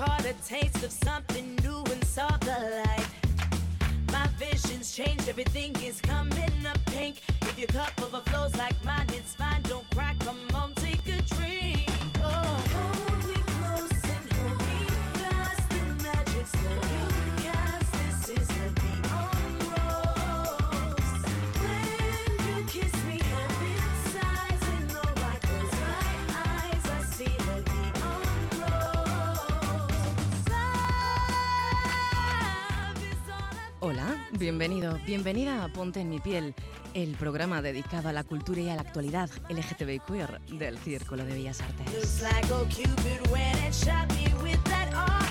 caught a taste of something new and saw the light. My vision's changed, everything is coming up pink. If your cup overflows like mine, it's fine. Don't crack, come on, take a drink. Oh, hold me close and hold me fast. The magic's the you cast. This is the beyond rose. When you kiss me, heaven sighs and no I close my eyes. I see the beyond rose. Love is all I Hola, bienvenido, bienvenida a Ponte en mi piel, el programa dedicado a la cultura y a la actualidad LGTBI queer del Círculo de Bellas Artes. looks like oh Cupid went and shot me with that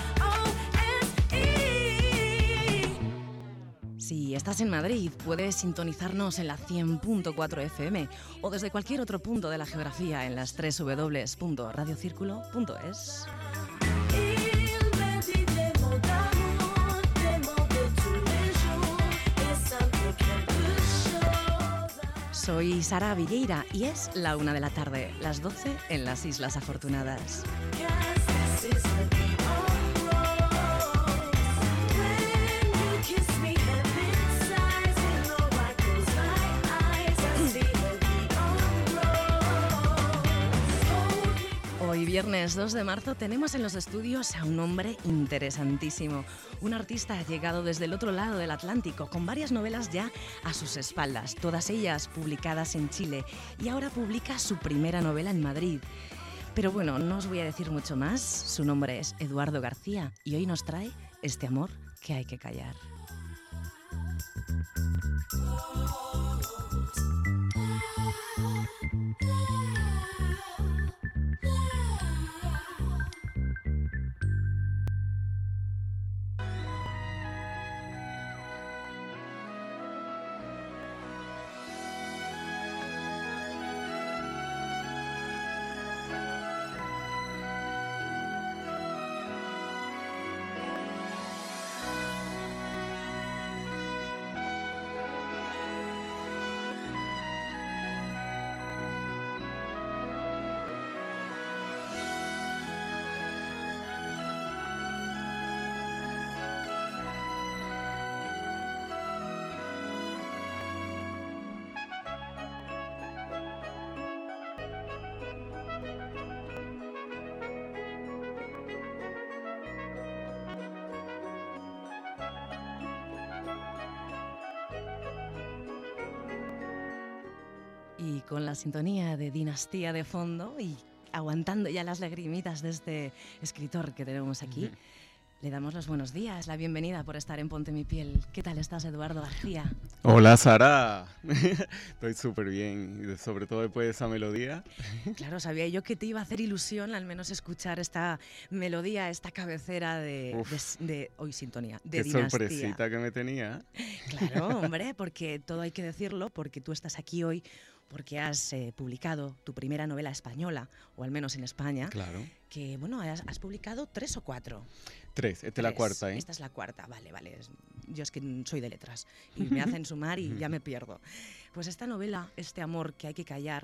R-O-S-E. Si estás en Madrid, puedes sintonizarnos en la 100.4 FM o desde cualquier otro punto de la geografía en las www.radiocirculo.es. Il venti demo d'amour, demo de tous les jours, et simple quelque chose. Soy Sara Villeira y es la 1 de la tarde, las 12 en las Islas Afortunadas. Cause this is the beyond rose. When you kiss me, heaven sighs, and though I close my eyes, I see the beyond rose. Hoy, viernes 2 de marzo, tenemos en los estudios a un hombre interesantísimo, un artista llegado desde el otro lado del Atlántico, con varias novelas ya a sus espaldas, todas ellas publicadas en Chile, y ahora publica su primera novela en Madrid. Pero bueno, no os voy a decir mucho más, su nombre es Eduardo García, y hoy nos trae este amor que hay que callar. Y con la sintonía de Dinastía de fondo y aguantando ya las lagrimitas de este escritor que tenemos aquí, le damos los buenos días, la bienvenida por estar en Ponte mi piel. ¿Qué tal estás, Eduardo García? Hola, Sara. Estoy súper bien, y sobre todo después de esa melodía. Claro, sabía yo que te iba a hacer ilusión al menos escuchar esta melodía, esta cabecera de hoy sintonía, de Qué Dinastía. sorpresita que me tenía. Claro, hombre, porque todo hay que decirlo, porque tú estás aquí hoy porque has publicado tu primera novela española, o al menos en España. Claro. Que, bueno, has publicado 3 o 4. 3, esta es la cuarta, ¿eh? Esta es la cuarta, vale. Yo es que soy de letras y me hacen sumar y ya me pierdo. Pues esta novela, este amor que hay que callar,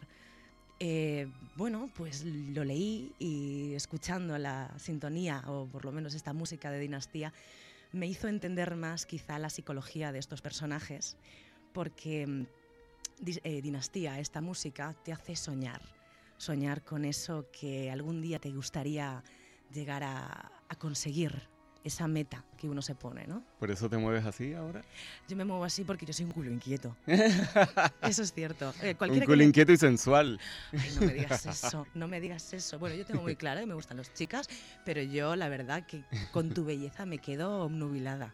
bueno, pues lo leí y escuchando la sintonía, o por lo menos esta música de Dinastía, me hizo entender más quizá la psicología de estos personajes, porque Dinastía, esta música, te hace soñar con eso que algún día te gustaría llegar a conseguir, esa meta que uno se pone, ¿no? ¿Por eso te mueves así ahora? Yo me muevo así porque yo soy un culo inquieto. Eso es cierto. Un culo inquieto y sensual. Ay, no me digas eso, no me digas eso. Bueno, yo tengo muy claro que me gustan las chicas, pero yo la verdad que con tu belleza me quedo obnubilada.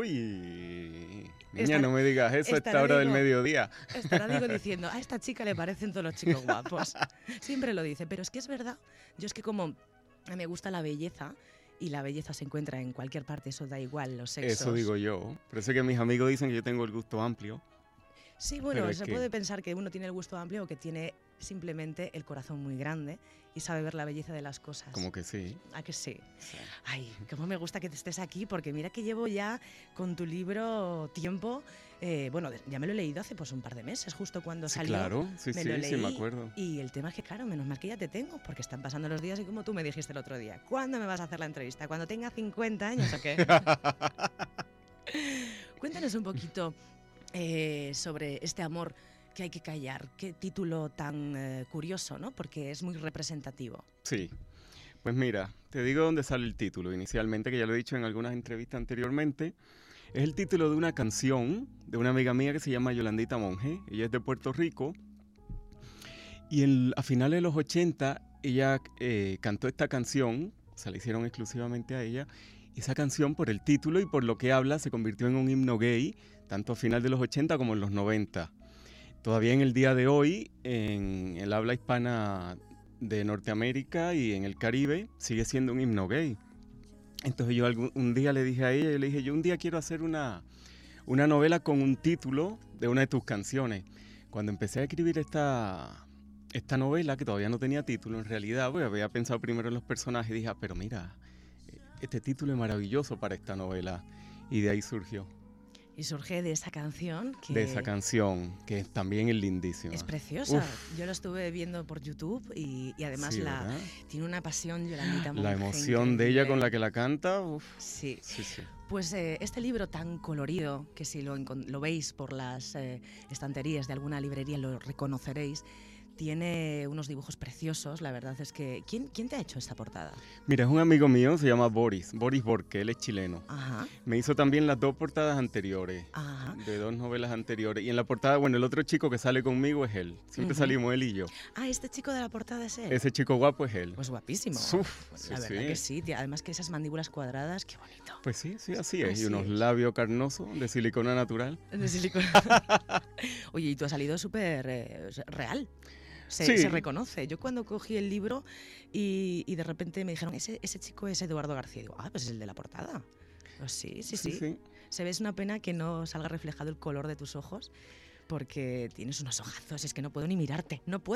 Uy, niña, no me digas eso a esta hora del mediodía. Estará diciendo, a esta chica le parecen todos los chicos guapos. Siempre lo dice, pero es que es verdad. Yo es que como me gusta la belleza, y la belleza se encuentra en cualquier parte, eso da igual, los sexos. Eso digo yo. Por eso que mis amigos dicen que yo tengo el gusto amplio. Sí, bueno, se puede pensar que uno tiene el gusto amplio o que tiene simplemente el corazón muy grande y sabe ver la belleza de las cosas. Como que sí. ¿A que sí? Sí. Ay, cómo me gusta que te estés aquí, porque mira que llevo ya con tu libro tiempo. Bueno, ya me lo he leído hace pues un par de meses, justo cuando Sí, salió. claro, sí, me sí, lo sí, leí, me acuerdo. Y el tema es que, claro, menos mal que ya te tengo, porque están pasando los días y como tú me dijiste el otro día, ¿cuándo me vas a hacer la entrevista? ¿Cuando tenga 50 años o qué? Cuéntanos un poquito sobre este amor que hay que callar. Qué título tan curioso, ¿no? Porque es muy representativo. Sí, pues mira, te digo dónde sale el título inicialmente, que ya lo he dicho en algunas entrevistas anteriormente. Es el título de una canción de una amiga mía que se llama Yolandita Monge. Ella es de Puerto Rico y a finales de los 80 ella cantó esta canción, o sea, la hicieron exclusivamente a ella. Y esa canción, por el título y por lo que habla, se convirtió en un himno gay, tanto a final de los 80 como en los 90. Todavía en el día de hoy, en el habla hispana de Norteamérica y en el Caribe, sigue siendo un himno gay. Entonces yo un día le dije a ella, yo un día quiero hacer una novela con un título de una de tus canciones. Cuando empecé a escribir esta novela, que todavía no tenía título en realidad, pues había pensado primero en los personajes y dije, pero mira, este título es maravilloso para esta novela. Y de ahí surgió. Y surge de esa canción que... De esa canción, que también es lindísima. Es preciosa. Uf. Yo lo estuve viendo por YouTube y además Sí, ¿verdad? tiene una pasión Yolandita Monge La emoción de ella con la que la canta, uf. Sí. Sí, sí. Pues este libro tan colorido, que si lo veis por las estanterías de alguna librería lo reconoceréis, tiene unos dibujos preciosos. La verdad es que... ¿Quién te ha hecho esta portada? Mira, es un amigo mío, se llama Boris Borque, él es chileno. Ajá. Me hizo también las dos portadas anteriores, Ajá. de dos novelas anteriores. Y en la portada, bueno, el otro chico que sale conmigo es él. Siempre salimos él y yo. Ah, este chico de la portada es él. Ese chico guapo es él. Pues guapísimo. Uf, Pues sí, la verdad sí. que sí. Además que esas mandíbulas cuadradas, qué bonito. Pues sí, sí, así es. Así Y unos es. labios carnosos de silicona natural. De silicona. Oye, y tú has salido súper real. Sí. Se reconoce. Yo cuando cogí el libro y de repente me dijeron, ese chico es Eduardo García. Digo, pues es el de la portada. Pues sí. Se ve, es una pena que no salga reflejado el color de tus ojos, porque tienes unos ojazos, es que no puedo ni mirarte.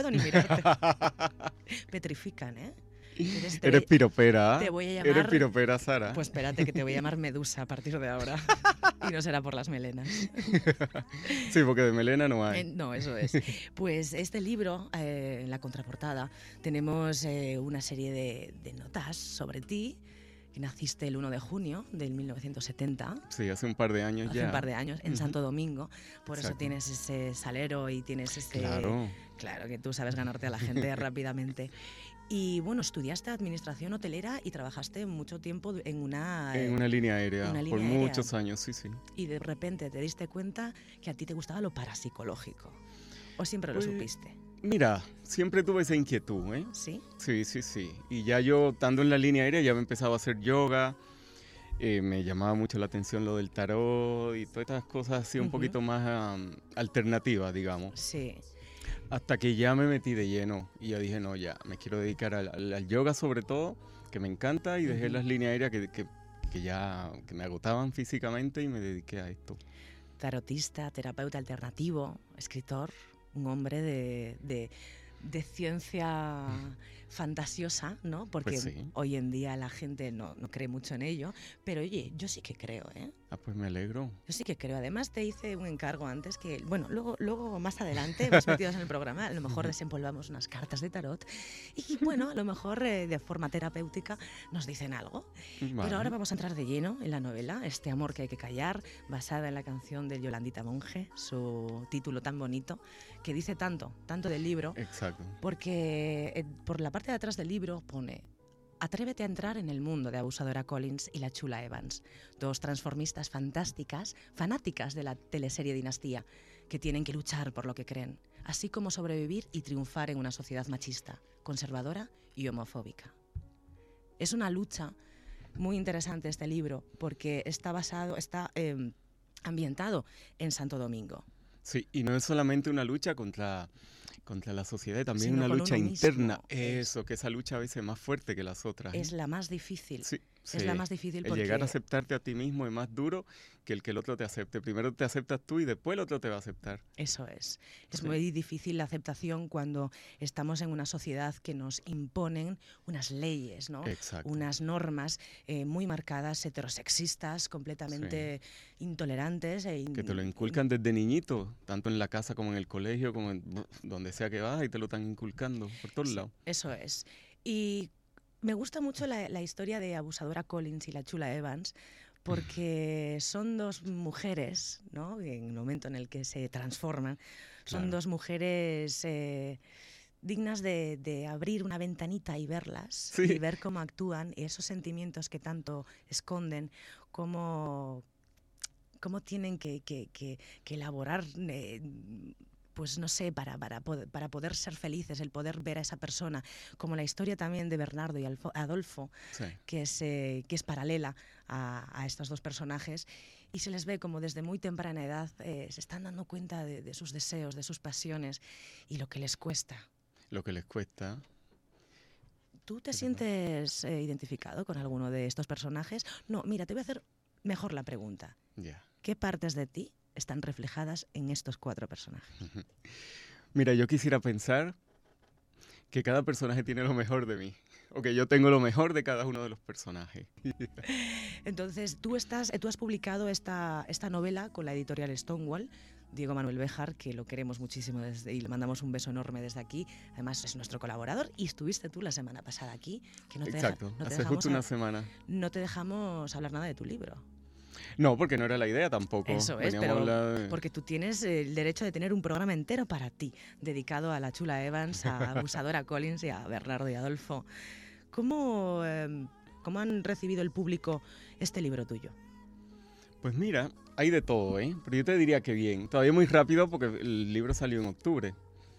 Petrifican, ¿eh? Eres piropera. Te voy a llamar... Eres piropera, Sara. Pues espérate, que te voy a llamar Medusa a partir de ahora. Y no será por las melenas. Sí, porque de melena no hay. No, eso es. Pues este libro, en la contraportada, tenemos una serie de notas sobre ti, que naciste el 1 de junio del 1970. Sí, hace un par de años ya. Hace un par de años, en Santo Domingo. Por Exacto. eso tienes ese salero y tienes ese... Claro. Claro, que tú sabes ganarte a la gente rápidamente. Y bueno, estudiaste administración hotelera y trabajaste mucho tiempo en una línea aérea, una línea por aérea. muchos años, sí, sí. Y de repente te diste cuenta que a ti te gustaba lo parapsicológico. ¿O siempre lo Pues, supiste? Mira, siempre tuve esa inquietud, ¿eh? ¿Sí? Sí, sí, sí. Y ya yo, estando en la línea aérea, ya me empezaba a hacer yoga. Me llamaba mucho la atención lo del tarot y todas estas cosas así un poquito más alternativas, digamos. Sí. Hasta que ya me metí de lleno y ya dije, no, ya, me quiero dedicar al yoga sobre todo, que me encanta, y dejé las líneas aéreas que me agotaban físicamente y me dediqué a esto. Tarotista, terapeuta alternativo, escritor, un hombre de ciencia fantasiosa, ¿no? Porque Pues sí. hoy en día la gente no cree mucho en ello, pero oye, yo sí que creo, ¿eh? Ah, pues me alegro. Yo sí que creo. Además te hice un encargo antes que, bueno, luego más adelante, más metidos en el programa, a lo mejor desempolvamos unas cartas de tarot y, bueno, a lo mejor de forma terapéutica nos dicen algo. Vale. Pero ahora vamos a entrar de lleno en la novela, Este amor que hay que callar, basada en la canción de Yolandita Monge, su título tan bonito, que dice tanto del libro, Exacto. porque por la parte de atrás del libro pone: atrévete a entrar en el mundo de Abusadora Collins y la Chula Evans, dos transformistas fantásticas, fanáticas de la teleserie Dinastía, que tienen que luchar por lo que creen, así como sobrevivir y triunfar en una sociedad machista, conservadora y homofóbica. Es una lucha muy interesante este libro, porque está ambientado en Santo Domingo. Sí, y no es solamente una lucha contra la sociedad, también Sino una con lucha uno interna. mismo. Eso, que esa lucha a veces es más fuerte que las otras. Es la más difícil. Sí, Es la más difícil El porque... llegar a aceptarte a ti mismo es más duro que el otro te acepte. Primero te aceptas tú y después el otro te va a aceptar. Eso es. Es Sí. muy difícil la aceptación cuando estamos en una sociedad que nos imponen unas leyes, ¿no? Exacto. Unas normas muy marcadas, heterosexistas, completamente intolerantes. Que te lo inculcan desde niñito, tanto en la casa como en el colegio, como en donde sea que vas, y te lo están inculcando por todos lados. Eso es. Y me gusta mucho la historia de Abusadora Collins y la Chula Evans, porque son dos mujeres, ¿no? En el momento en el que se transforman, son Claro. dos mujeres dignas de abrir una ventanita y verlas, Sí. y ver cómo actúan, y esos sentimientos que tanto esconden, cómo tienen que elaborar, pues no sé, para poder ser felices, el poder ver a esa persona, como la historia también de Bernardo y Adolfo, Sí. que es paralela a estos dos personajes, y se les ve como desde muy temprana edad se están dando cuenta de sus deseos, de sus pasiones y lo que les cuesta. Lo que les cuesta. ¿Tú te sientes identificado con alguno de estos personajes? No, mira, te voy a hacer mejor la pregunta. Ya. ¿Qué partes de ti están reflejadas en estos 4 personajes? Mira, yo quisiera pensar que cada personaje tiene lo mejor de mí, o que yo tengo lo mejor de cada uno de los personajes. Entonces, tú has publicado esta novela con la editorial Stonewall, Diego Manuel Béjar, que lo queremos muchísimo y le mandamos un beso enorme desde aquí. Además, es nuestro colaborador y estuviste tú la semana pasada aquí. Que Exacto, hace justo una semana. No te dejamos hablar nada de tu libro. No, porque no era la idea tampoco. Eso es, Veníamos pero porque tú tienes el derecho de tener un programa entero para ti, dedicado a la Chula Evans, a Abusadora Collins y a Bernardo y Adolfo. ¿Cómo han recibido el público este libro tuyo? Pues mira, hay de todo, ¿eh? Pero yo te diría que bien. Todavía muy rápido porque el libro salió en octubre.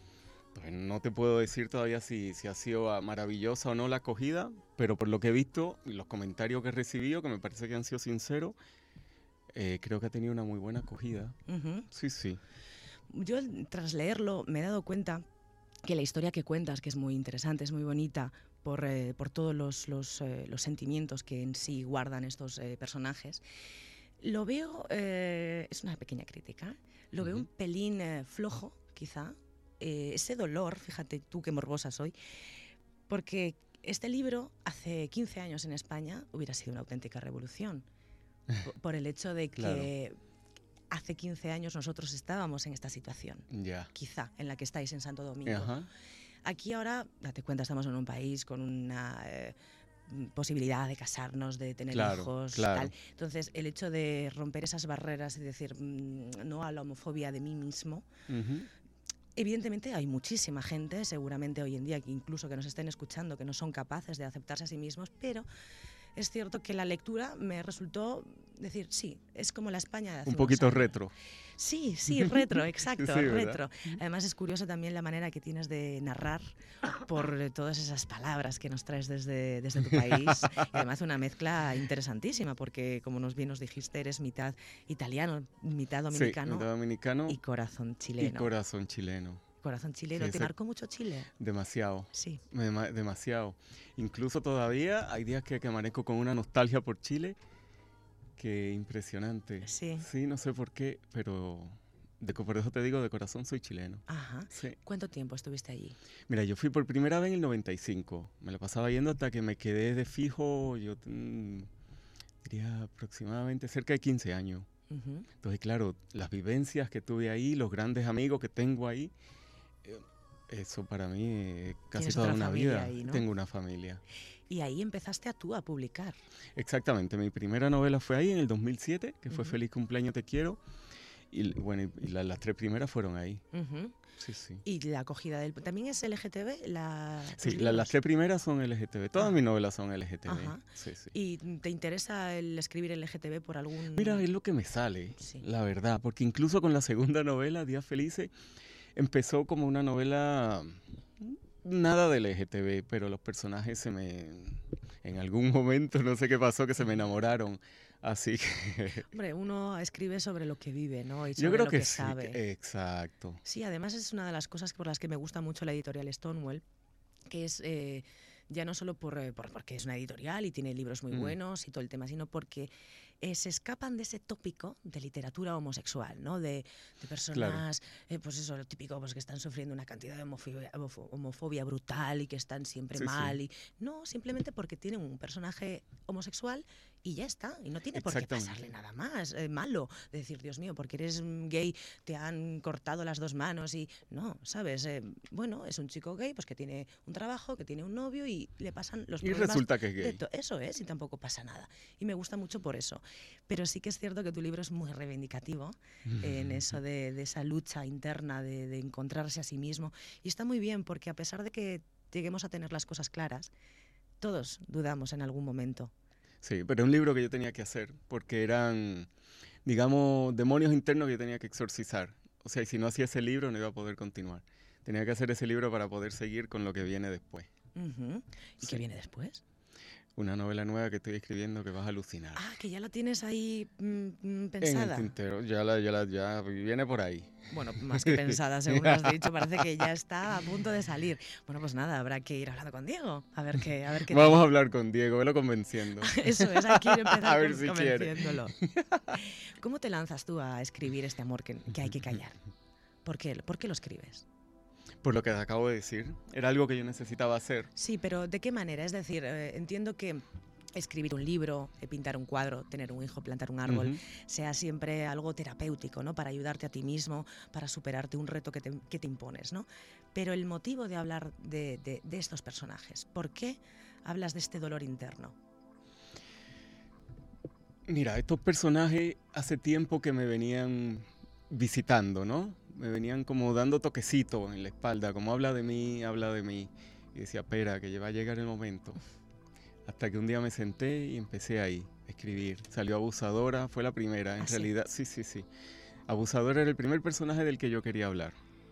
Pues no te puedo decir todavía si ha sido maravillosa o no la acogida, pero por lo que he visto y los comentarios que he recibido, que me parece que han sido sinceros, creo que ha tenido una muy buena acogida. Uh-huh. Sí, sí. Yo, tras leerlo, me he dado cuenta que la historia que cuentas, que es muy interesante, es muy bonita, por todos los sentimientos que en sí guardan estos personajes, lo veo, es una pequeña crítica, lo veo un pelín flojo, quizá. Ese dolor, fíjate tú qué morbosa soy, porque este libro hace 15 años en España hubiera sido una auténtica revolución, por el hecho de que Claro. hace 15 años nosotros estábamos en esta situación, Ya. quizá, en la que estáis en Santo Domingo. Ajá. Aquí ahora, date cuenta, estamos en un país con una posibilidad de casarnos, de tener Claro, hijos, claro. tal. Entonces, el hecho de romper esas barreras y decir no a la homofobia de mí mismo, Ujú. evidentemente hay muchísima gente, seguramente hoy en día, que incluso que nos estén escuchando, que no son capaces de aceptarse a sí mismos, pero es cierto que la lectura me resultó decir, sí, es como la España de hace Un unos poquito años. retro. Sí, retro, exacto, Sí, ¿verdad? retro. Además es curioso también la manera que tienes de narrar por todas esas palabras que nos traes desde tu país. Y además una mezcla interesantísima, porque como bien nos dijiste, eres mitad italiano, mitad dominicano, Sí, mitad dominicano y corazón y chileno. corazón chileno. Corazón chileno. Sí, ¿Te ese- marcó mucho Chile? Demasiado. Sí. Demasiado. Incluso todavía hay días que amanezco con una nostalgia por Chile que impresionante. Sí. Sí, no sé por qué, pero por eso te digo, de corazón soy chileno. Ajá. Sí. ¿Cuánto tiempo estuviste allí? Mira, yo fui por primera vez en el 95. Me la pasaba yendo hasta que me quedé de fijo, yo diría aproximadamente cerca de 15 años. Ujú. Entonces, claro, las vivencias que tuve ahí, los grandes amigos que tengo ahí, eso para mí es casi Tienes toda otra una familia vida. ahí, ¿no? Tengo una familia. Y ahí empezaste tú a publicar. Exactamente, mi primera novela fue ahí en el 2007, que fue Ujú. Feliz cumpleaños te quiero. Y bueno, y las 3 primeras fueron ahí. Ujú. Sí, sí. Y la acogida del... ¿También es LGTB? Sí, tus las libros? 3 primeras son LGTB. Todas Ah. mis novelas son LGTB. Ajá. Sí, sí. ¿Y te interesa el escribir LGTB por algún...? Mira, es lo que me sale, Sí. la verdad, porque incluso con la segunda novela, Días Felices, empezó como una novela nada de LGTB, pero los personajes en algún momento, no sé qué pasó, que se me enamoraron. Así que Hombre, uno escribe sobre lo que vive, ¿no? Y yo sobre creo lo que que sí, sabe. exacto. Sí, además es una de las cosas por las que me gusta mucho la editorial Stonewall, que es ya no solo porque es una editorial y tiene libros muy buenos y todo el tema, sino porque se escapan de ese tópico de literatura homosexual, ¿no? De personas, pues eso, lo típico, pues que están sufriendo una cantidad de homofobia brutal y que están siempre mal. Y, no, simplemente porque tienen un personaje homosexual y ya está. Y no tiene por qué pasarle nada más malo. De decir, Dios mío, porque eres gay te han cortado las dos manos y... No, ¿sabes? Bueno, es un chico gay pues que tiene un trabajo, que tiene un novio y le pasan los problemas. Y resulta que es gay. Eso es, y tampoco pasa nada. Y me gusta mucho por eso. Pero sí que es cierto que tu libro es muy reivindicativo en eso de esa lucha interna, de encontrarse a sí mismo. Y está muy bien porque a pesar de que lleguemos a tener las cosas claras, todos dudamos en algún momento. Sí, pero es un libro que yo tenía que hacer porque eran, digamos, demonios internos que yo tenía que exorcizar. O sea, y si no hacía ese libro no iba a poder continuar. Tenía que hacer ese libro para poder seguir con lo que viene después. ¿Y qué viene después? Una novela nueva que estoy escribiendo que vas a alucinar. Ah, que ya la tienes ahí pensada. En el tintero, ya viene por ahí. Bueno, más que pensada, según has dicho, parece que ya está a punto de salir. Bueno, pues nada, habrá que ir hablando con Diego, a ver qué Vamos a hablar con Diego, velo convenciendo. Eso es, hay que empezar a ver si convenciéndolo. ¿Cómo te lanzas tú a escribir este amor que hay que callar? ¿Por qué lo escribes? Por lo que te acabo de decir, era algo que yo necesitaba hacer. Sí, pero ¿de qué manera? Es decir, entiendo que escribir un libro, pintar un cuadro, tener un hijo, plantar un árbol, sea siempre algo terapéutico, ¿no? Para ayudarte a ti mismo, para superarte un reto que te impones, ¿no? Pero el motivo de hablar de estos personajes, ¿por qué hablas de este dolor interno? Mira, estos personajes hace tiempo que me venían visitando, ¿no? Me venían como dando toquecitos en la espalda, como habla de mí. Y decía, espera, que ya va a llegar el momento. Hasta que un día me senté y empecé ahí a escribir. Salió Abusadora, fue la primera, en realidad. Sí. Abusadora era el primer personaje del que yo quería hablar.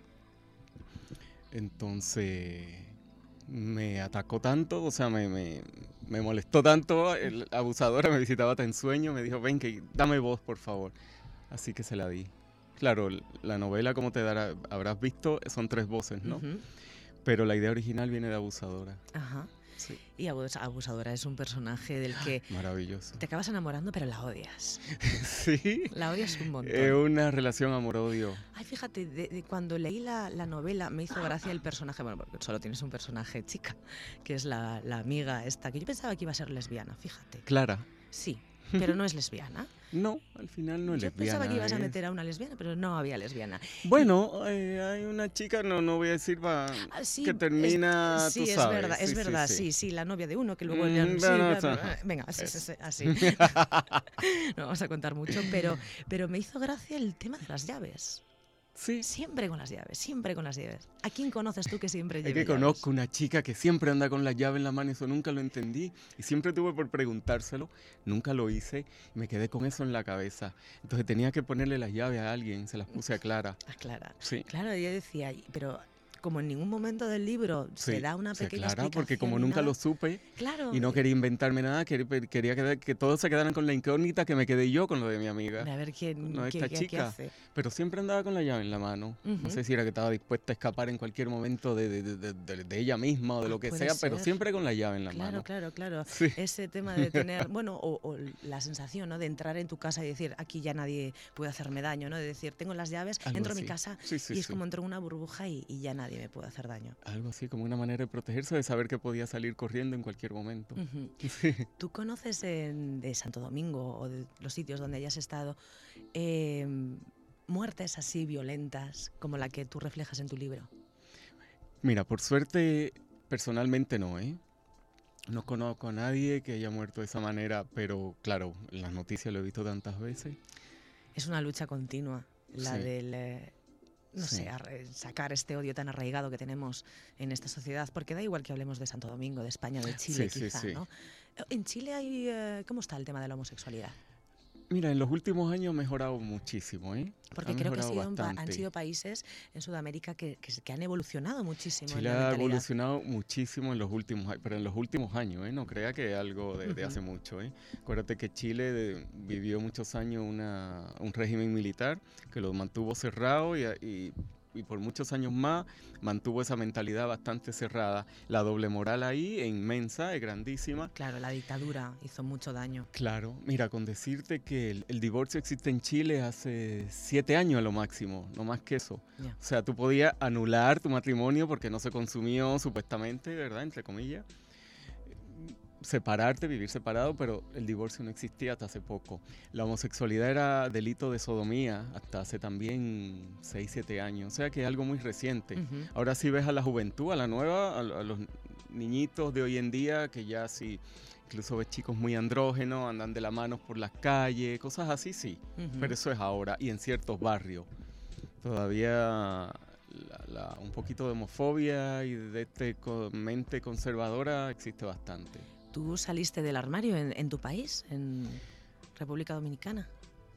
Entonces, me atacó tanto, o sea, me molestó tanto. Abusadora me visitaba hasta en sueño, me dijo, ven, que dame voz, por favor. Así que se la di. Claro, la novela, como habrás visto, son 3 voces, ¿no? Pero la idea original viene de Abusadora. Ajá. Sí. Y Abusadora es un personaje del que... Maravilloso. Te acabas enamorando, pero la odias. Sí. La odias un montón. Es una relación amor-odio. Ay, fíjate, de cuando leí la novela me hizo gracia el personaje, bueno, porque solo tienes un personaje chica, que es la amiga esta, que yo pensaba que iba a ser lesbiana, fíjate. Clara. Sí. Pero no es lesbiana. No, al final no es lesbiana. Yo pensaba que ibas a meter a una lesbiana, pero no había lesbiana. Bueno, hay una chica, no voy a decir, que termina, tú sabes. Es verdad, sí, la novia de uno, que luego... Venga, así. No vamos a contar mucho, pero me hizo gracia el tema de las llaves. Sí. Siempre con las llaves. ¿A quién conoces tú que siempre lleve llaves? Es que conozco una chica que siempre anda con la llave en la mano, eso nunca lo entendí. Y siempre tuve por preguntárselo, nunca lo hice, y me quedé con eso en la cabeza. Entonces tenía que ponerle las llaves a alguien, se las puse a Clara. A Clara. Sí. Claro, yo decía, pero... Como en ningún momento del libro se da una pequeña explicación. Porque como nunca lo supe y no quería inventarme nada, quería que todos se quedaran con la incógnita, que me quedé yo con lo de mi amiga. A ver esta chica. ¿Qué hace? Pero siempre andaba con la llave en la mano. No sé si era que estaba dispuesta a escapar en cualquier momento de ella misma o de lo que sea, pero siempre con la llave en la mano. Claro. Sí. Ese tema de tener, bueno, o la sensación, ¿no? De entrar en tu casa y decir, aquí ya nadie puede hacerme daño, ¿no? De decir, tengo las llaves, entro a mi casa y es como entro en una burbuja y ya nadie me puede hacer daño. Algo así, como una manera de protegerse, de saber que podía salir corriendo en cualquier momento. Sí. ¿Tú conoces de Santo Domingo o de los sitios donde hayas estado muertes así violentas como la que tú reflejas en tu libro? Mira, por suerte, personalmente no, ¿eh? No conozco a nadie que haya muerto de esa manera, pero claro, en las noticias lo he visto tantas veces. Es una lucha continua, la del... no sé, sacar este odio tan arraigado que tenemos en esta sociedad, porque da igual que hablemos de Santo Domingo, de España, de Chile, quizá, ¿no? En Chile ¿cómo está el tema de la homosexualidad? Mira, en los últimos años ha mejorado muchísimo, ¿eh? Porque creo que han sido países en Sudamérica que han evolucionado muchísimo. Chile ha evolucionado muchísimo en los últimos años, pero en los últimos años, ¿eh? No crea que es algo de hace mucho, ¿eh? Acuérdate que Chile vivió muchos años un régimen militar que lo mantuvo cerrado y y por muchos años más mantuvo esa mentalidad bastante cerrada. La doble moral ahí es inmensa, es grandísima. Claro, la dictadura hizo mucho daño. Claro, mira, con decirte que el divorcio existe en Chile hace 7 años a lo máximo, no más que eso. Ya. O sea, tú podías anular tu matrimonio porque no se consumió supuestamente, ¿verdad? Entre comillas. Separarte, vivir separado, pero el divorcio no existía hasta hace poco. La homosexualidad era delito de sodomía hasta hace también 6, 7 años, o sea que es algo muy reciente. Ujú. Ahora sí ves a la juventud, a la nueva, a los niñitos de hoy en día, que ya sí, incluso ves chicos muy andrógenos, andan de la mano por las calles, cosas así, sí, Ujú. pero eso es ahora, y en ciertos barrios. Todavía un poquito de homofobia y de mente conservadora existe bastante. ¿Tú saliste del armario en tu país, en República Dominicana?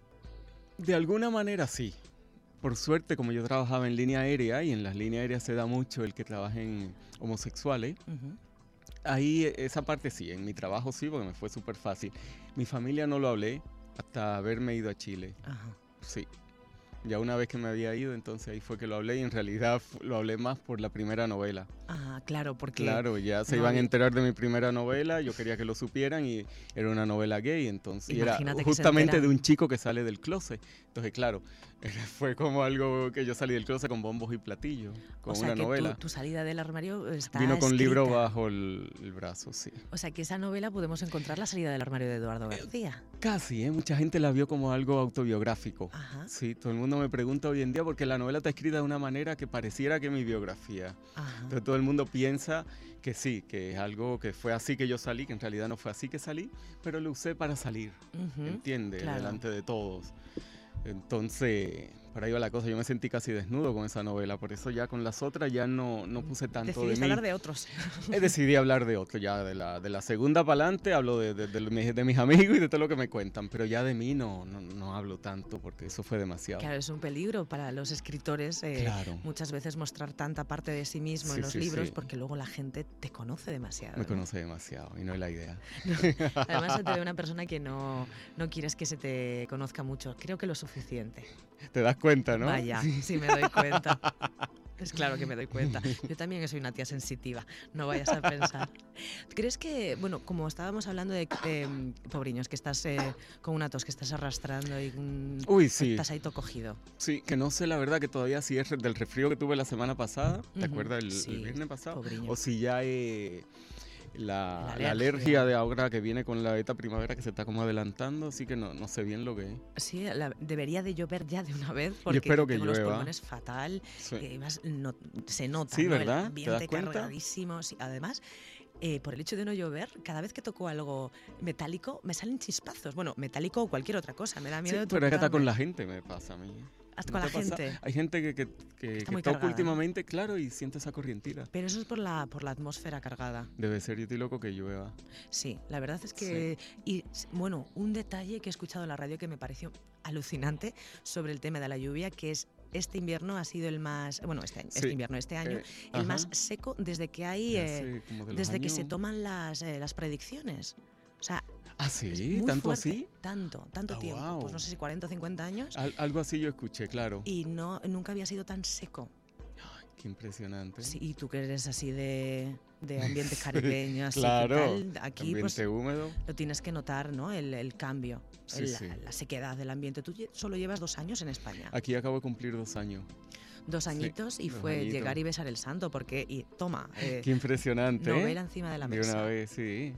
De alguna manera sí. Por suerte, como yo trabajaba en línea aérea, y en las líneas aéreas se da mucho el que trabajen homosexuales, Ujú. ahí esa parte sí, en mi trabajo sí, porque me fue súper fácil. Mi familia no lo hablé hasta haberme ido a Chile, Ajá. sí. Ya una vez que me había ido, entonces ahí fue que lo hablé, y en realidad lo hablé más por la primera novela. Ah, claro, porque Claro, ya se no iban a había- enterar de mi primera novela, yo quería que lo supieran y era una novela gay, entonces y era Imagínate que se justamente de enteran. un chico que sale del closet. Entonces, claro, fue como algo que yo salí del closet con bombos y platillos, con o sea una que novela. tu salida del armario está Vino con libro escrita. bajo el brazo, sí. O sea que esa novela podemos encontrar la salida del armario de Eduardo García. Casi, ¿eh? Mucha gente la vio como algo autobiográfico. Ajá, Sí, todo el mundo me pregunta hoy en día porque la novela está escrita de una manera que pareciera que es mi biografía. ajá. Entonces todo el mundo piensa que sí, que es algo que fue así que yo salí, que en realidad no fue así que salí, pero lo usé para salir, Ujú, ¿entiendes? claro. Delante de todos. Entonces, por ahí va la cosa, yo me sentí casi desnudo con esa novela, por eso ya con las otras ya no puse tanto de Decidiste mí. hablar de otros. Decidí hablar de otro, ya de la segunda para adelante hablo de mis amigos y de todo lo que me cuentan, pero ya de mí no hablo tanto porque eso fue demasiado. Claro, es un peligro para los escritores Claro. muchas veces mostrar tanta parte de sí mismo Sí, en los sí, libros sí. porque luego la gente te conoce demasiado. Me ¿no? conoce demasiado y no es la idea. Además, se te ve una persona que no quieres que se te conozca mucho. Creo que lo suficiente. ¿Te das cuenta, no? Vaya, sí me doy cuenta. Es claro que me doy cuenta. Yo también soy una tía sensitiva, no vayas a pensar. ¿Crees que, bueno, como estábamos hablando de pobriños, que estás con una tos que estás arrastrando y Uy, sí. estás ahí todo cogido? Sí, que no sé la verdad que todavía si es del resfrío que tuve la semana pasada, ¿te Ujú, acuerdas el sí, viernes pasado? pobriño. O si ya la La alergia de ahora que viene con esta primavera que se está como adelantando, así que no sé bien lo que es. Sí, debería de llover ya de una vez porque espero que tengo los llueva. pulmones fatal. Sí. Y además se nota, Sí, ¿no? ¿verdad? El ¿Te das ambiente cuenta? cargadísimo. Sí, además, por el hecho de no llover, cada vez que toco algo metálico me salen chispazos. Bueno, metálico o cualquier otra cosa, me da Sí, miedo de pero es que hasta con tropezarme. la gente me pasa a mí. Hasta ¿No con te la pasa? gente. Hay gente que Está muy toca cargada, ¿no? últimamente, claro, y siente esa corrientita. Pero eso es por la atmósfera cargada. Debe ser, yo estoy loco que llueva. Sí, la verdad es que... Y bueno, un detalle que he escuchado en la radio que me pareció alucinante sobre el tema de la lluvia, que es este invierno ha sido el más... Bueno, este Sí, año, el ajá. más seco desde que hay... Ya sé, como de los desde que se años- toman las predicciones. O sea, Ah, es sí, muy tanto fuerte, así. tanto Ah, tiempo. guau. Pues no sé si 40 o 50 años. Algo así yo escuché, claro. Y nunca había sido tan seco. Qué impresionante. Sí, y tú que eres así de ambiente caribeño, así Claro, que tal, aquí ambiente pues húmedo. lo tienes que notar, ¿no? El cambio, Sí, sí. la sequedad del ambiente. Tú solo llevas 2 años en España. Aquí acabo de cumplir 2 años. 2 añitos y 2 fue añitos. llegar y besar el santo, porque, y toma, Qué impresionante, novela ¿eh? encima de la De mesa. una vez, sí.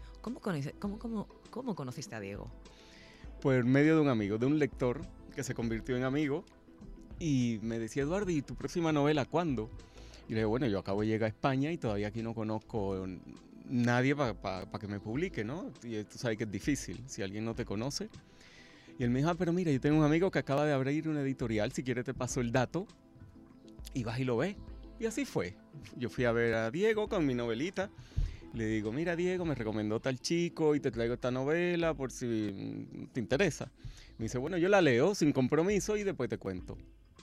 ¿Cómo conociste a Diego? Por medio de un amigo, de un lector que se convirtió en amigo y me decía, Eduardo, ¿y tu próxima novela cuándo? Y le digo, bueno, yo acabo de llegar a España y todavía aquí no conozco nadie para que me publique, ¿no? Y tú sabes que es difícil si alguien no te conoce. Y él me dijo, pero mira, yo tengo un amigo que acaba de abrir una editorial, si quieres te paso el dato y vas y lo ves. Y así fue. Yo fui a ver a Diego con mi novelita. Le digo, mira Diego, me recomendó tal chico y te traigo esta novela por si te interesa. Me dice, bueno, yo la leo sin compromiso y después te cuento.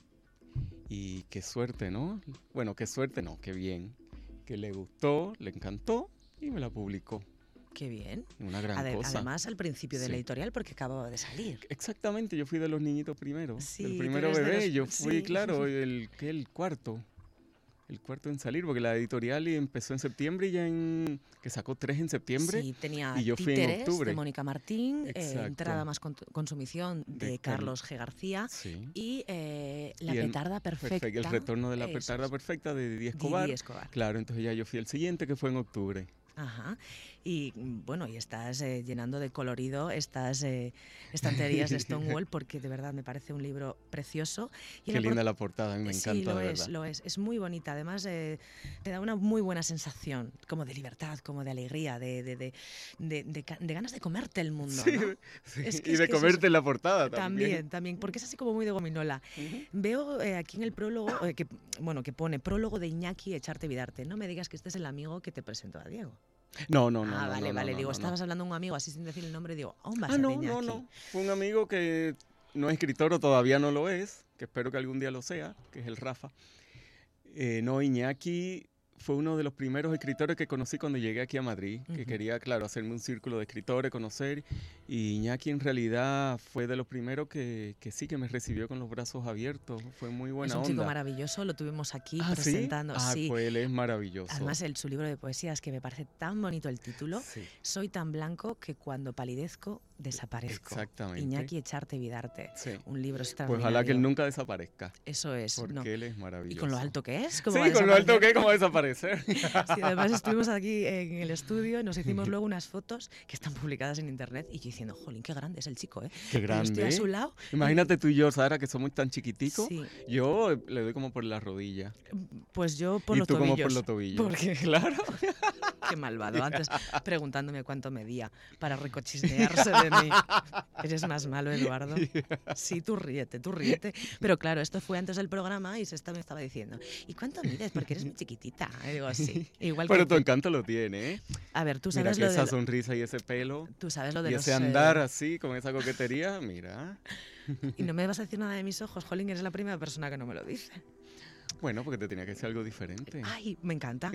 Y qué suerte, ¿no? Bueno, qué suerte, no, qué bien. Que le gustó, le encantó y me la publicó. Qué bien. Una gran cosa. Además, al principio de la editorial, porque acababa de salir. Exactamente, yo fui de los niñitos primero. Sí, el primero bebé, yo fui, sí. claro, el cuarto. El cuarto en salir, porque la editorial empezó en septiembre y que sacó 3 en septiembre. Sí, tenía y yo fui en Títeres octubre. de Mónica Martín, Exacto. Entrada más consumición de Carlos G. García Sí. y La Petarda Perfecta. El retorno de La Petarda Perfecta de Didi Escobar. Didi Escobar. Claro, entonces ya yo fui el siguiente, que fue en octubre. Ajá. Y bueno, y estás llenando de colorido estas estanterías de Stonewall, porque de verdad me parece un libro precioso. Y Qué linda la portada, a mí me encanta, sí, de verdad. Lo es. Es muy bonita. Además, te da una muy buena sensación, como de libertad, como de alegría, de ganas de comerte el mundo, Sí, ¿no? sí. Es que Y de comerte en la portada también. También, porque es así como muy de gominola. Veo aquí en el prólogo, que pone prólogo de Iñaki Echarte Vidarte. No me digas que este es el amigo que te presentó a Diego. No. Vale. Digo, estabas hablando de un amigo así sin decir el nombre, digo, aún va a ser de Iñaki. No. Fue un amigo que no es escritor o todavía no lo es, que espero que algún día lo sea, que es el Rafa. Iñaki fue uno de los primeros escritores que conocí cuando llegué aquí a Madrid, que quería, claro, hacerme un círculo de escritores, conocer, y Iñaki en realidad fue de los primeros que sí, que me recibió con los brazos abiertos, fue muy buena onda. Es un chico maravilloso, lo tuvimos aquí ¿Ah, presentando. Sí? Sí. Pues él es maravilloso. Además, su libro de poesías, que me parece tan bonito el título, Sí. Soy tan blanco que cuando palidezco, desaparezco. Exactamente. Iñaki Echarte Vidarte, Sí. un libro Pues extraordinario. ojalá que él nunca desaparezca. Eso es. Porque él es maravilloso. Y con lo alto que es, Sí, ¿cómo va a con lo alto desaparecer? que es, ¿cómo va a desaparecer? Sí, además estuvimos aquí en el estudio y nos hicimos luego unas fotos que están publicadas en internet y yo diciendo, jolín, qué grande es el chico, ¿eh? Qué Y yo grande. estoy a su lado. Imagínate tú y yo, Sara, que somos tan chiquiticos. Sí. Yo le doy como por la rodilla. Pues yo por Y los tú tobillos. como por los tobillos. Porque, Claro. qué malvado. Antes preguntándome cuánto medía para recochisnearse de mí. Eres más malo, Eduardo. Sí, tú ríete. Pero claro, esto fue antes del programa y me estaba diciendo, ¿y cuánto mides? Porque eres muy chiquitita. Y digo, sí. Igual Pero que tu encanto lo tiene, ¿eh? A ver, tú Mira sabes que lo esa de... sonrisa y ese pelo. Tú sabes lo de Y los... ese andar así, con esa coquetería, mira. Y no me vas a decir nada de mis ojos, jolín, eres la primera persona que no me lo dice. Bueno, porque te tenía que decir algo diferente. Ay, me encanta.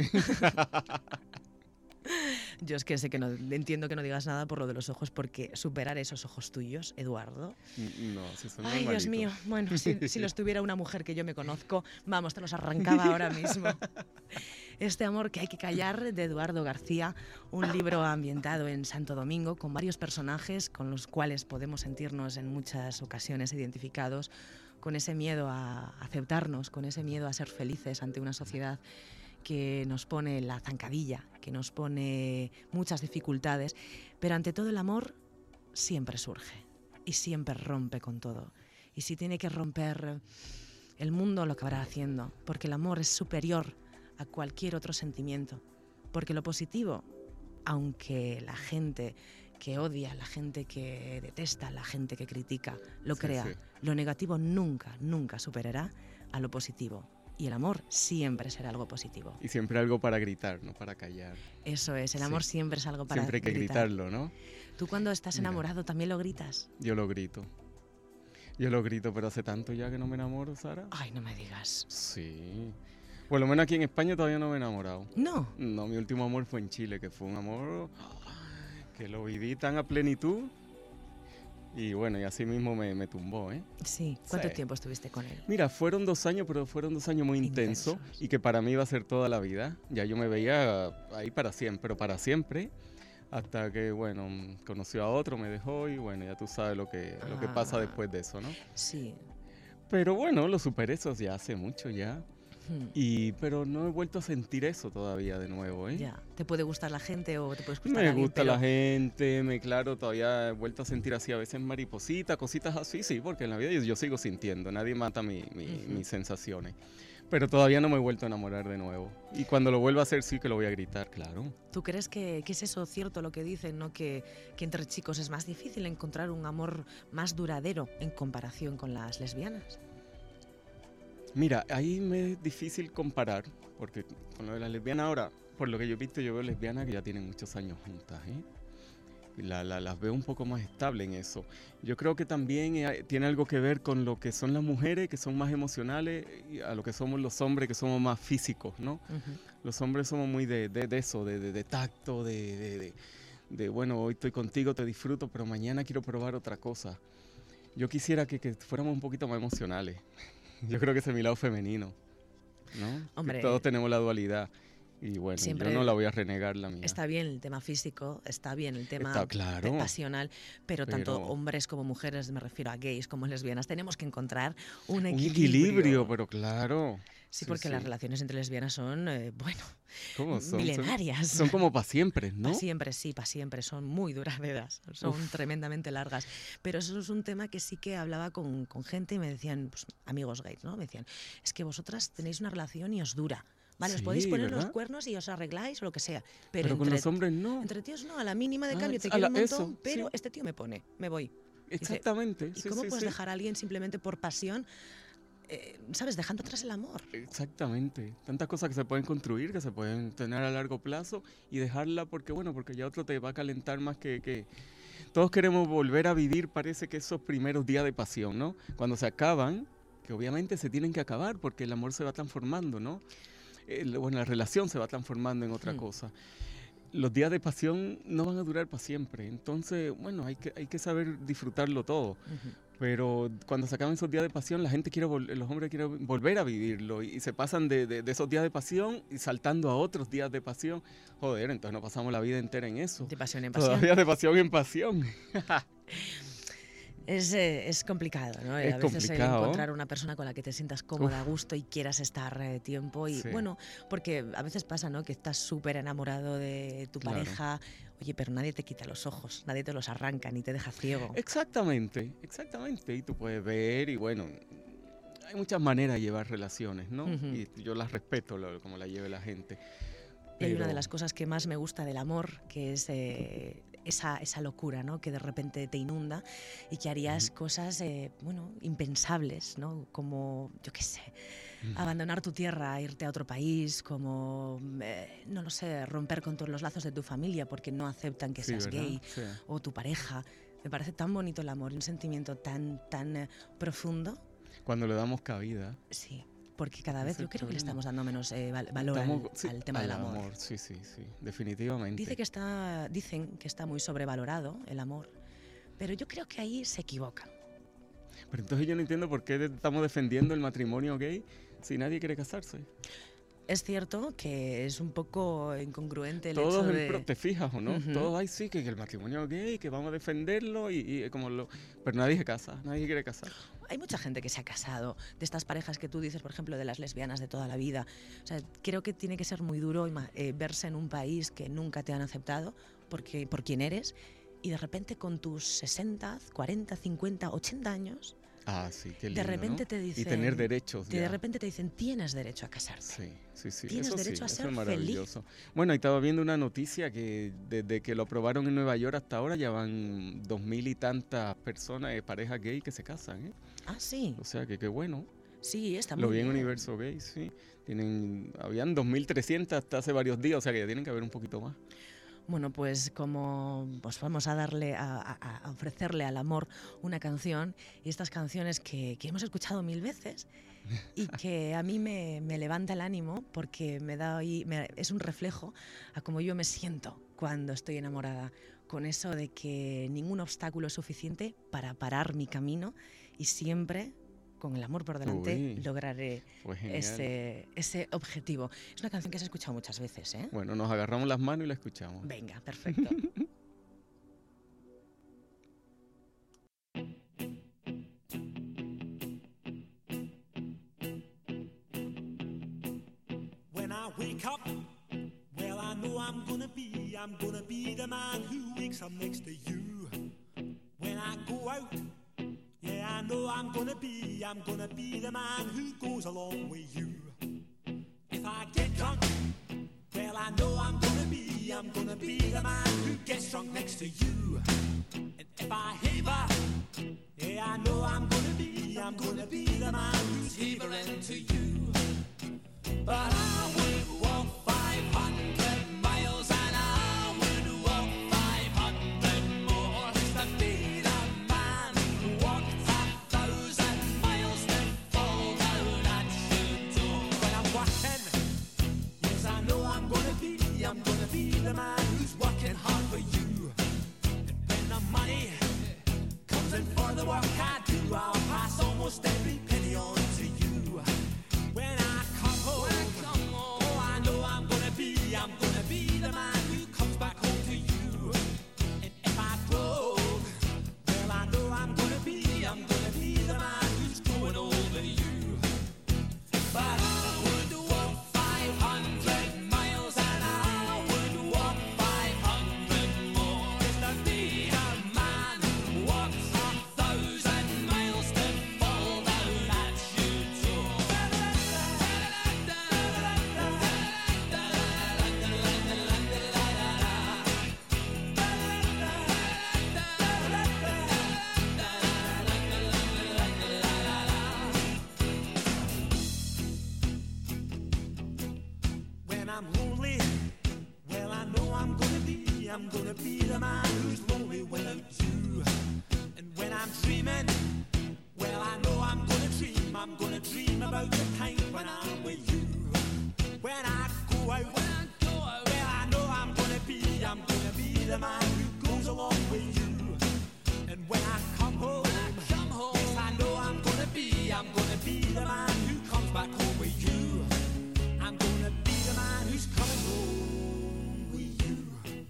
Yo es que sé que no entiendo que no digas nada por lo de los ojos, porque superar esos ojos tuyos, Eduardo. No, si son Ay, normalitos. Dios mío. Bueno, si los tuviera una mujer que yo me conozco, vamos, te los arrancaba ahora mismo. Este amor que hay que callar, de Eduardo García, un libro ambientado en Santo Domingo con varios personajes con los cuales podemos sentirnos en muchas ocasiones identificados, con ese miedo a aceptarnos, con ese miedo a ser felices ante una sociedad que nos pone la zancadilla, que nos pone muchas dificultades, pero ante todo el amor siempre surge y siempre rompe con todo. Y si tiene que romper el mundo, lo acabará haciendo, porque el amor es superior a cualquier otro sentimiento, porque lo positivo, aunque la gente que odia, la gente que detesta, la gente que critica, lo crea, lo negativo nunca superará a lo positivo. Y el amor siempre será algo positivo. Y siempre algo para gritar, no para callar. Eso es, el amor siempre es algo para Siempre hay que gritarlo, ¿no? ¿Tú cuando estás enamorado también lo gritas? Yo lo grito, pero hace tanto ya que no me enamoro, Sara. Ay, no me digas. Sí. Por lo menos aquí en España todavía no me he enamorado. No. No, mi último amor fue en Chile, que fue un amor que lo viví tan a plenitud. Y bueno, y así mismo me tumbó, ¿eh? Sí. ¿Cuánto tiempo estuviste con él? Mira, fueron 2 años, pero fueron 2 años muy intensos y que para mí iba a ser toda la vida. Ya yo me veía ahí para siempre, pero para siempre. Hasta que, bueno, conoció a otro, me dejó y bueno, ya tú sabes lo que pasa después de eso, ¿no? Sí. Pero bueno, lo superé eso ya hace mucho ya. Pero no he vuelto a sentir eso todavía de nuevo, ¿eh? Ya. ¿Te puede gustar la gente o te puedes gustar Me alguien, gusta la gente, claro, todavía he vuelto a sentir así a veces maripositas, cositas así, sí, porque en la vida yo sigo sintiendo, nadie mata mis sensaciones. Pero todavía no me he vuelto a enamorar de nuevo. Y cuando lo vuelva a hacer sí que lo voy a gritar, claro. ¿Tú crees que es eso cierto lo que dicen, ¿no? Que entre chicos es más difícil encontrar un amor más duradero en comparación con las lesbianas? Mira, ahí me es difícil comparar, porque con lo de las lesbianas ahora, por lo que yo he visto, yo veo lesbianas que ya tienen muchos años juntas, ¿eh? Y las veo un poco más estables en eso. Yo creo que también tiene algo que ver con lo que son las mujeres, que son más emocionales, y a lo que somos los hombres, que somos más físicos, ¿no? Los hombres somos muy de eso, de tacto, de bueno, hoy estoy contigo, te disfruto, pero mañana quiero probar otra cosa. Yo quisiera que fuéramos un poquito más emocionales. Yo creo que ese es mi lado femenino, ¿no? Hombre, que todos tenemos la dualidad. Y bueno, siempre yo no la voy a renegar la mía. está bien el tema físico, está bien el tema Está claro, pasional, pero tanto hombres como mujeres, me refiero a gays como lesbianas, tenemos que encontrar un equilibrio. Pero claro. Sí, porque las relaciones entre lesbianas son, bueno, ¿cómo son? milenarias. Son como para siempre, ¿no? Para siempre, sí, para siempre. Son muy duraderas, son tremendamente largas. Pero eso es un tema que sí que hablaba con gente y me decían, pues, amigos gays, ¿no? Me decían, es que vosotras tenéis una relación y os dura. Vale, os podéis poner los cuernos y os arregláis o lo que sea. Pero con los hombres no. Entre tíos no, a la mínima de cambio te quiero un montón, pero este tío me voy. Exactamente. Dice, ¿y cómo puedes dejar a alguien simplemente por pasión? ¿Sabes? Dejando atrás el amor. Exactamente. Tantas cosas que se pueden construir, que se pueden tener a largo plazo y dejarla porque ya otro te va a calentar más que... Todos queremos volver a vivir, parece que esos primeros días de pasión, ¿no? Cuando se acaban, que obviamente se tienen que acabar porque el amor se va transformando, ¿no? La relación se va transformando en otra cosa. Los días de pasión no van a durar para siempre. Entonces, bueno, hay que saber disfrutarlo todo. Pero cuando se acaban esos días de pasión, la gente los hombres quieren volver a vivirlo y se pasan de esos días de pasión y saltando a otros días de pasión. Joder, entonces nos pasamos la vida entera en eso. De pasión en pasión. Todavía de pasión en pasión. Es complicado, ¿no? Es a veces complicado. Encontrar una persona con la que te sientas cómoda, a gusto y quieras estar tiempo. Y bueno, porque a veces pasa, ¿no? Que estás súper enamorado de tu pareja, oye, pero nadie te quita los ojos, nadie te los arranca, ni te deja ciego. Exactamente. Y tú puedes ver y bueno, hay muchas maneras de llevar relaciones, ¿no? Y yo las respeto como la lleve la gente. Y hay una de las cosas que más me gusta del amor, que es esa locura, ¿no? Que de repente te inunda y que harías cosas, impensables, ¿no? Como, yo qué sé, abandonar tu tierra, irte a otro país, como, no lo sé, romper con todos los lazos de tu familia porque no aceptan que seas gay o tu pareja. Me parece tan bonito el amor, un sentimiento tan profundo. Cuando le damos cabida. Sí. Porque cada vez yo creo que le estamos dando menos valor al tema del amor. Sí, definitivamente. Dicen que está muy sobrevalorado el amor, pero yo creo que ahí se equivocan. Pero entonces yo no entiendo por qué estamos defendiendo el matrimonio gay si nadie quiere casarse. Es cierto que es un poco incongruente el hecho de... ¿Te fijas o no? Todos ahí sí que el matrimonio gay, que vamos a defenderlo pero nadie se casa, nadie quiere casar. Hay mucha gente que se ha casado, de estas parejas que tú dices, por ejemplo, de las lesbianas de toda la vida. O sea, creo que tiene que ser muy duro verse en un país que nunca te han aceptado por quién eres y de repente con tus 60, 40, 50, 80 años... Ah, sí, qué lindo, de repente ¿no? te dicen... Y tener derechos. De repente te dicen, tienes derecho a casarte. Sí. Tienes derecho a ser maravilloso. feliz. Bueno, ahí estaba viendo una noticia que desde que lo aprobaron en Nueva York hasta ahora ya van 2,000 y tantas personas, parejas gay que se casan, ¿eh? Ah, sí. O sea, que qué bueno. Sí, está muy bien. Lo vi bien. en Universo Gay, sí. Habían 2,300 hasta hace varios días, o sea que ya tienen que haber un poquito más. Bueno, pues vamos a ofrecerle al amor una canción, y estas canciones que hemos escuchado 1000 veces y que a mí me levanta el ánimo porque es un reflejo a cómo yo me siento cuando estoy enamorada, con eso de que ningún obstáculo es suficiente para parar mi camino y siempre, con el amor por delante, lograré ese objetivo. Es una canción que has escuchado muchas veces, ¿eh? Bueno, nos agarramos las manos y la escuchamos. Venga, perfecto. When I wake up, well, I know I'm gonna be the man who wakes up next to you. When I go out, yeah, I know I'm gonna be the man who goes along with you. If I get drunk, well, I know I'm gonna be the man who gets drunk next to you. And if I haver, yeah, I know I'm gonna be the man who's havering to you. But I would walk 500 miles and I would walk 500 more just to be the man who walked 1,000 miles to fall down at your door. When I'm working, yes, I know I'm gonna be the man who's working hard for you. work I do, I'll pass almost every penny on to you. When I come home, oh, I know I'm gonna be the man who comes back home to you. And if I broke, well, I know I'm gonna be the man who's growing over you. But I would walk 500 miles and I would walk 500 more just to be the man who walks 1,000 miles to fall down that shoe door. When I'm lonely, well, I know I'm gonna be the man who's lonely without you. And when I'm dreaming, well, I know I'm gonna dream about the time when I'm with you. When I go out, well, I know I'm gonna be the man who goes along with you. And when I come home, yes, I know I'm gonna be the man who comes back home with you. I'm gonna be the man who's coming home with you.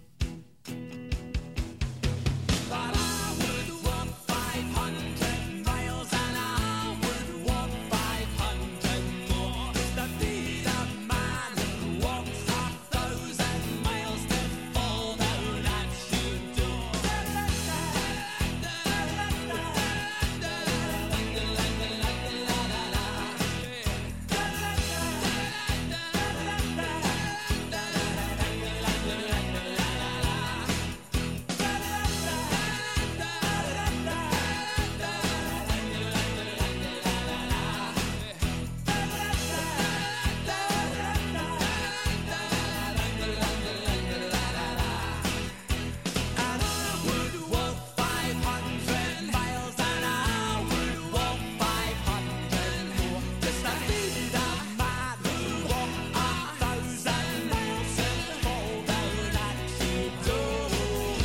But I would walk 500 miles and I would walk 500 more just to be the man who walks 1,000 miles to fall down that shoe door. And I would walk 500 miles and I would walk 500 more just to be the man who walked 1,000 miles to fall down that shoe door.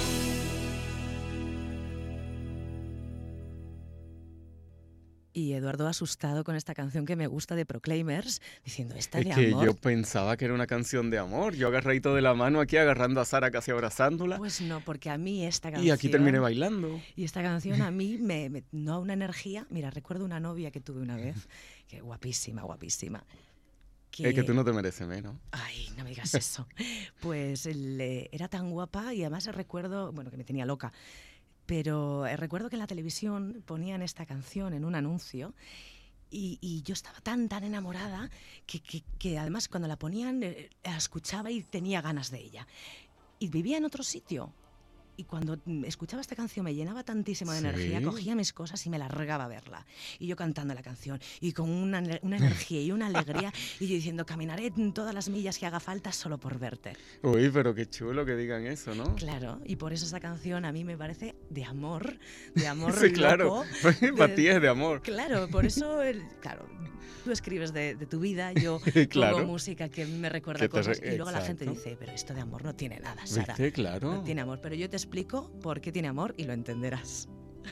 Y Eduardo asustado con esta canción que me gusta de Proclaimers, diciendo, ¿esta Es de que amor? yo pensaba que era una canción de amor. Yo agarradito de la mano aquí, agarrando a Sara, casi abrazándola. Pues no, porque a mí esta canción... Y aquí terminé bailando. Y esta canción a mí me da una energía. Mira, recuerdo una novia que tuve una vez, que guapísima, guapísima. Es que tú no te mereces menos. Ay, no me digas eso. Pues era tan guapa y además recuerdo, bueno, que me tenía loca, pero recuerdo que en la televisión ponían esta canción en un anuncio y yo estaba tan enamorada que además cuando la ponían la escuchaba y tenía ganas de ella. Y vivía en otro sitio. Y cuando escuchaba esta canción me llenaba tantísimo de ¿Sí? energía, cogía mis cosas y me largaba a verla. Y yo cantando la canción, y con una energía y una alegría, y yo diciendo, caminaré todas las millas que haga falta solo por verte. Uy, pero qué chulo que digan eso, ¿no? Claro, y por eso esa canción a mí me parece de amor Sí, claro. loco. Para ti es de amor. Claro, por eso, claro, tú escribes de tu vida, yo Claro. pongo música que me recuerda Que te cosas, y luego la gente exacto. dice, pero esto de amor no tiene nada, Sara. ¿Viste? Claro. No tiene amor, pero yo te explico por qué tiene amor y lo entenderás.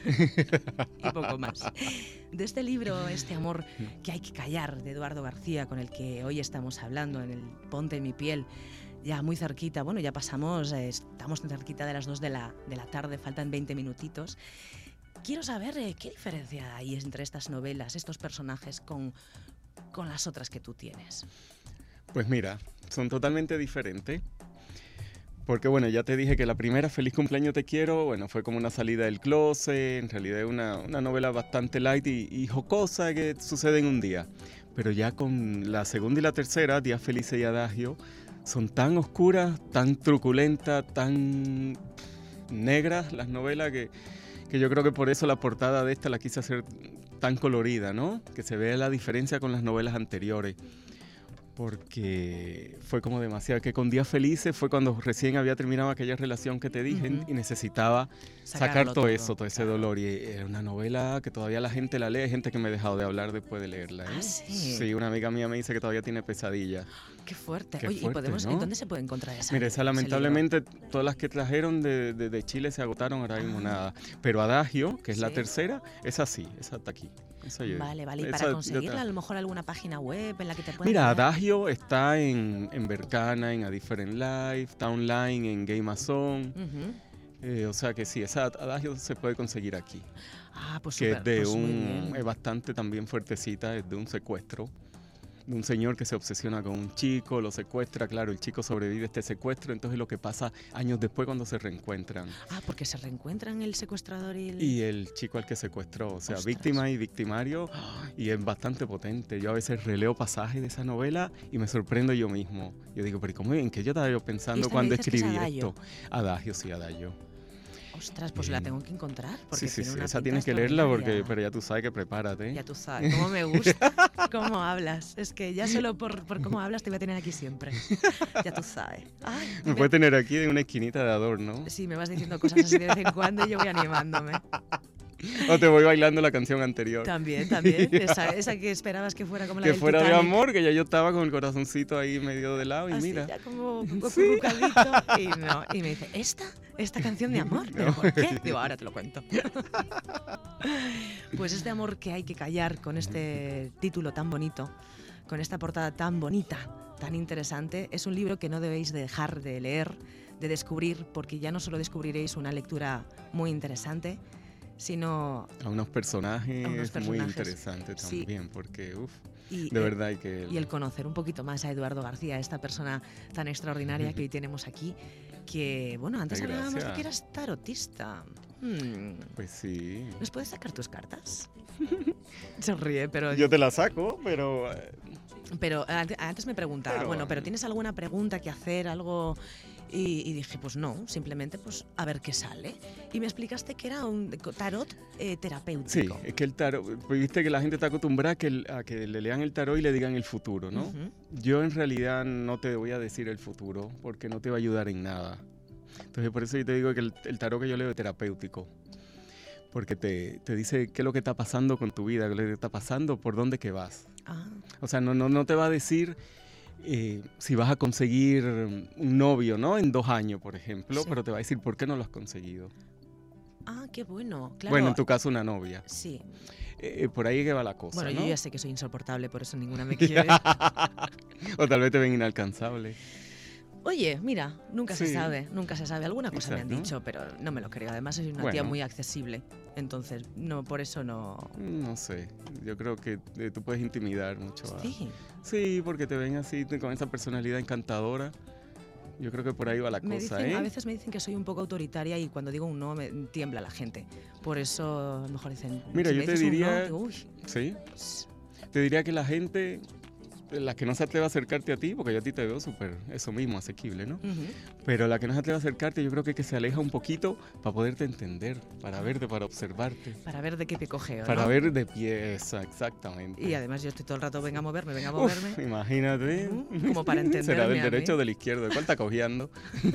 Y poco más. De este libro, Este amor que hay que callar, de Eduardo García, con el que hoy estamos hablando en el Ponte en mi piel, ya muy cerquita, bueno, ya pasamos, estamos cerquita de las 2 de la tarde, faltan 20 minutitos. Quiero saber qué diferencia hay entre estas novelas, estos personajes, con las otras que tú tienes. Pues mira, son totalmente diferentes. Porque bueno, ya te dije que la primera, Feliz cumpleaños te quiero, bueno, fue como una salida del closet, en realidad es una novela bastante light y jocosa que sucede en un día. Pero ya con la segunda y la tercera, Días Felices y Adagio, son tan oscuras, tan truculentas, tan negras las novelas que yo creo que por eso la portada de esta la quise hacer tan colorida, ¿no? Que se vea la diferencia con las novelas anteriores. porque fue como demasiado, que con Días Felices fue cuando recién había terminado aquella relación que te dije y necesitaba sacar Sacarlo todo todo, eso, todo ese dolor, y era una novela que todavía la gente la lee, hay gente que me ha dejado de hablar después de leerla. ¿eh? ¿Ah, sí? Sí, una amiga mía me dice que todavía tiene pesadillas. Qué fuerte. Qué Oye, fuerte, ¿y podemos, ¿no? en dónde se puede encontrar esa? Mira, ese esa lamentablemente todas las que trajeron de Chile se agotaron, ahora mismo nada. Pero Adagio, que es la Sí. tercera, esa sí, esa está aquí. Esa libro? llega. Vale, vale. ¿Y Esa para ya conseguirla, está. a lo mejor alguna página web en la que te puedan Mira, enviar? Adagio está en Berkana, en A Different Life, está online en Gamazon. Ujú. O sea que sí, esa Adagio se puede conseguir aquí. Ah, pues Que súper, es de pues muy bien. es bastante también fuertecita, es de un secuestro. De un señor que se obsesiona con un chico, lo secuestra, claro, el chico sobrevive a este secuestro, entonces lo que pasa años después cuando se reencuentran. Ah, porque se reencuentran el secuestrador y el... Y el chico al que secuestró, o sea, Ostras. víctima y victimario, y es bastante potente. Yo a veces releo pasajes de esa novela y me sorprendo yo mismo. Yo digo, pero ¿cómo, ¿en qué yo estaba yo pensando esta me cuando dices que es escribí Adagio. esto? Adagio, sí, Adagio. Ostras, pues la tengo que encontrar. Porque Sí, sí, tiene sí, una esa pinta tienes que leerla extraordinaria. pero ya tú sabes que prepárate. Ya tú sabes, cómo me gusta, cómo hablas. Es que ya solo por cómo hablas te voy a tener aquí siempre. Ya tú sabes. Ay, Me puedes tener aquí en una esquinita de adorno. Sí, me vas diciendo cosas así de vez en cuando y yo voy animándome. O te voy bailando la canción anterior. También, también. Esa que esperabas que fuera como la Que del fuera de Titanic. amor, que ya yo estaba con el corazoncito ahí medio de lado y Así, mira. ya como acurrucadito. Y no, y me dice, ¿esta canción de amor? ¿Pero por qué? Digo, ahora te lo cuento. Pues este amor que hay que callar con este título tan bonito, con esta portada tan bonita, tan interesante, es un libro que no debéis de dejar de leer, de descubrir, porque ya no solo descubriréis una lectura muy interesante, sino... A unos personajes, A unos muy personajes, interesantes sí. también, porque Y, de verdad hay que... y el conocer un poquito más a Eduardo García, esta persona tan extraordinaria que hoy tenemos aquí, que, bueno, antes Ay, hablábamos de gracias. que eras tarotista. Pues sí. ¿Nos puedes sacar tus cartas? Se ríe, pero... Yo te la saco, pero... Pero antes me preguntaba, Pero, bueno, ¿pero tienes alguna pregunta que hacer, algo...? Y dije, pues no, simplemente pues a ver qué sale. Y me explicaste que era un tarot Sí, terapéutico. es que el tarot, pues viste que la gente está acostumbrada a que le lean el tarot y le digan el futuro, ¿no? Ujú. Yo en realidad no te voy a decir el futuro porque no te va a ayudar en nada. Entonces por eso yo te digo que el tarot que yo leo es terapéutico. Porque te dice qué es lo que está pasando con tu vida, qué es lo que está pasando, por dónde que vas. Ah, O sea, no te va a decir si vas a conseguir un novio, ¿no? En 2 años, por ejemplo, Sí. pero te va a decir por qué no lo has conseguido. qué bueno, claro. Bueno, en tu caso una novia. Sí. Por ahí que va la cosa, Bueno, ¿no? yo ya sé que soy insoportable, por eso ninguna me quiere. O tal vez te ven inalcanzable. Oye, mira, nunca se Sí. sabe, nunca se sabe. Alguna cosa me han Exacto. dicho, pero no me lo creo. Además, soy una tía Bueno. muy accesible. Entonces, no, por eso no... No sé, yo creo que tú puedes intimidar mucho a... Sí, Sí, porque te ven así, con esa personalidad encantadora. Yo creo que por ahí va la me cosa, dicen, ¿eh? a veces me dicen que soy un poco autoritaria y cuando digo un no me tiembla la gente. Por eso a lo mejor dicen, Mira, si yo me te dices un no, diría- digo, uy, Sí. Te diría que la gente, la que no se atreve a acercarte a ti, porque yo a ti te veo súper, eso mismo, asequible, ¿no? ujú. Pero la que no se atreve a acercarte, yo creo que se aleja un poquito para poderte entender, para verte, para observarte, Para ver de qué pie cogeo, para ¿no? ver de pieza, exactamente. Y además yo estoy todo el rato, venga a moverme, venga a Uf, moverme. imagínate. Como para entenderme Será del a mí. derecho o del izquierdo, ¿de cuál está cogiendo?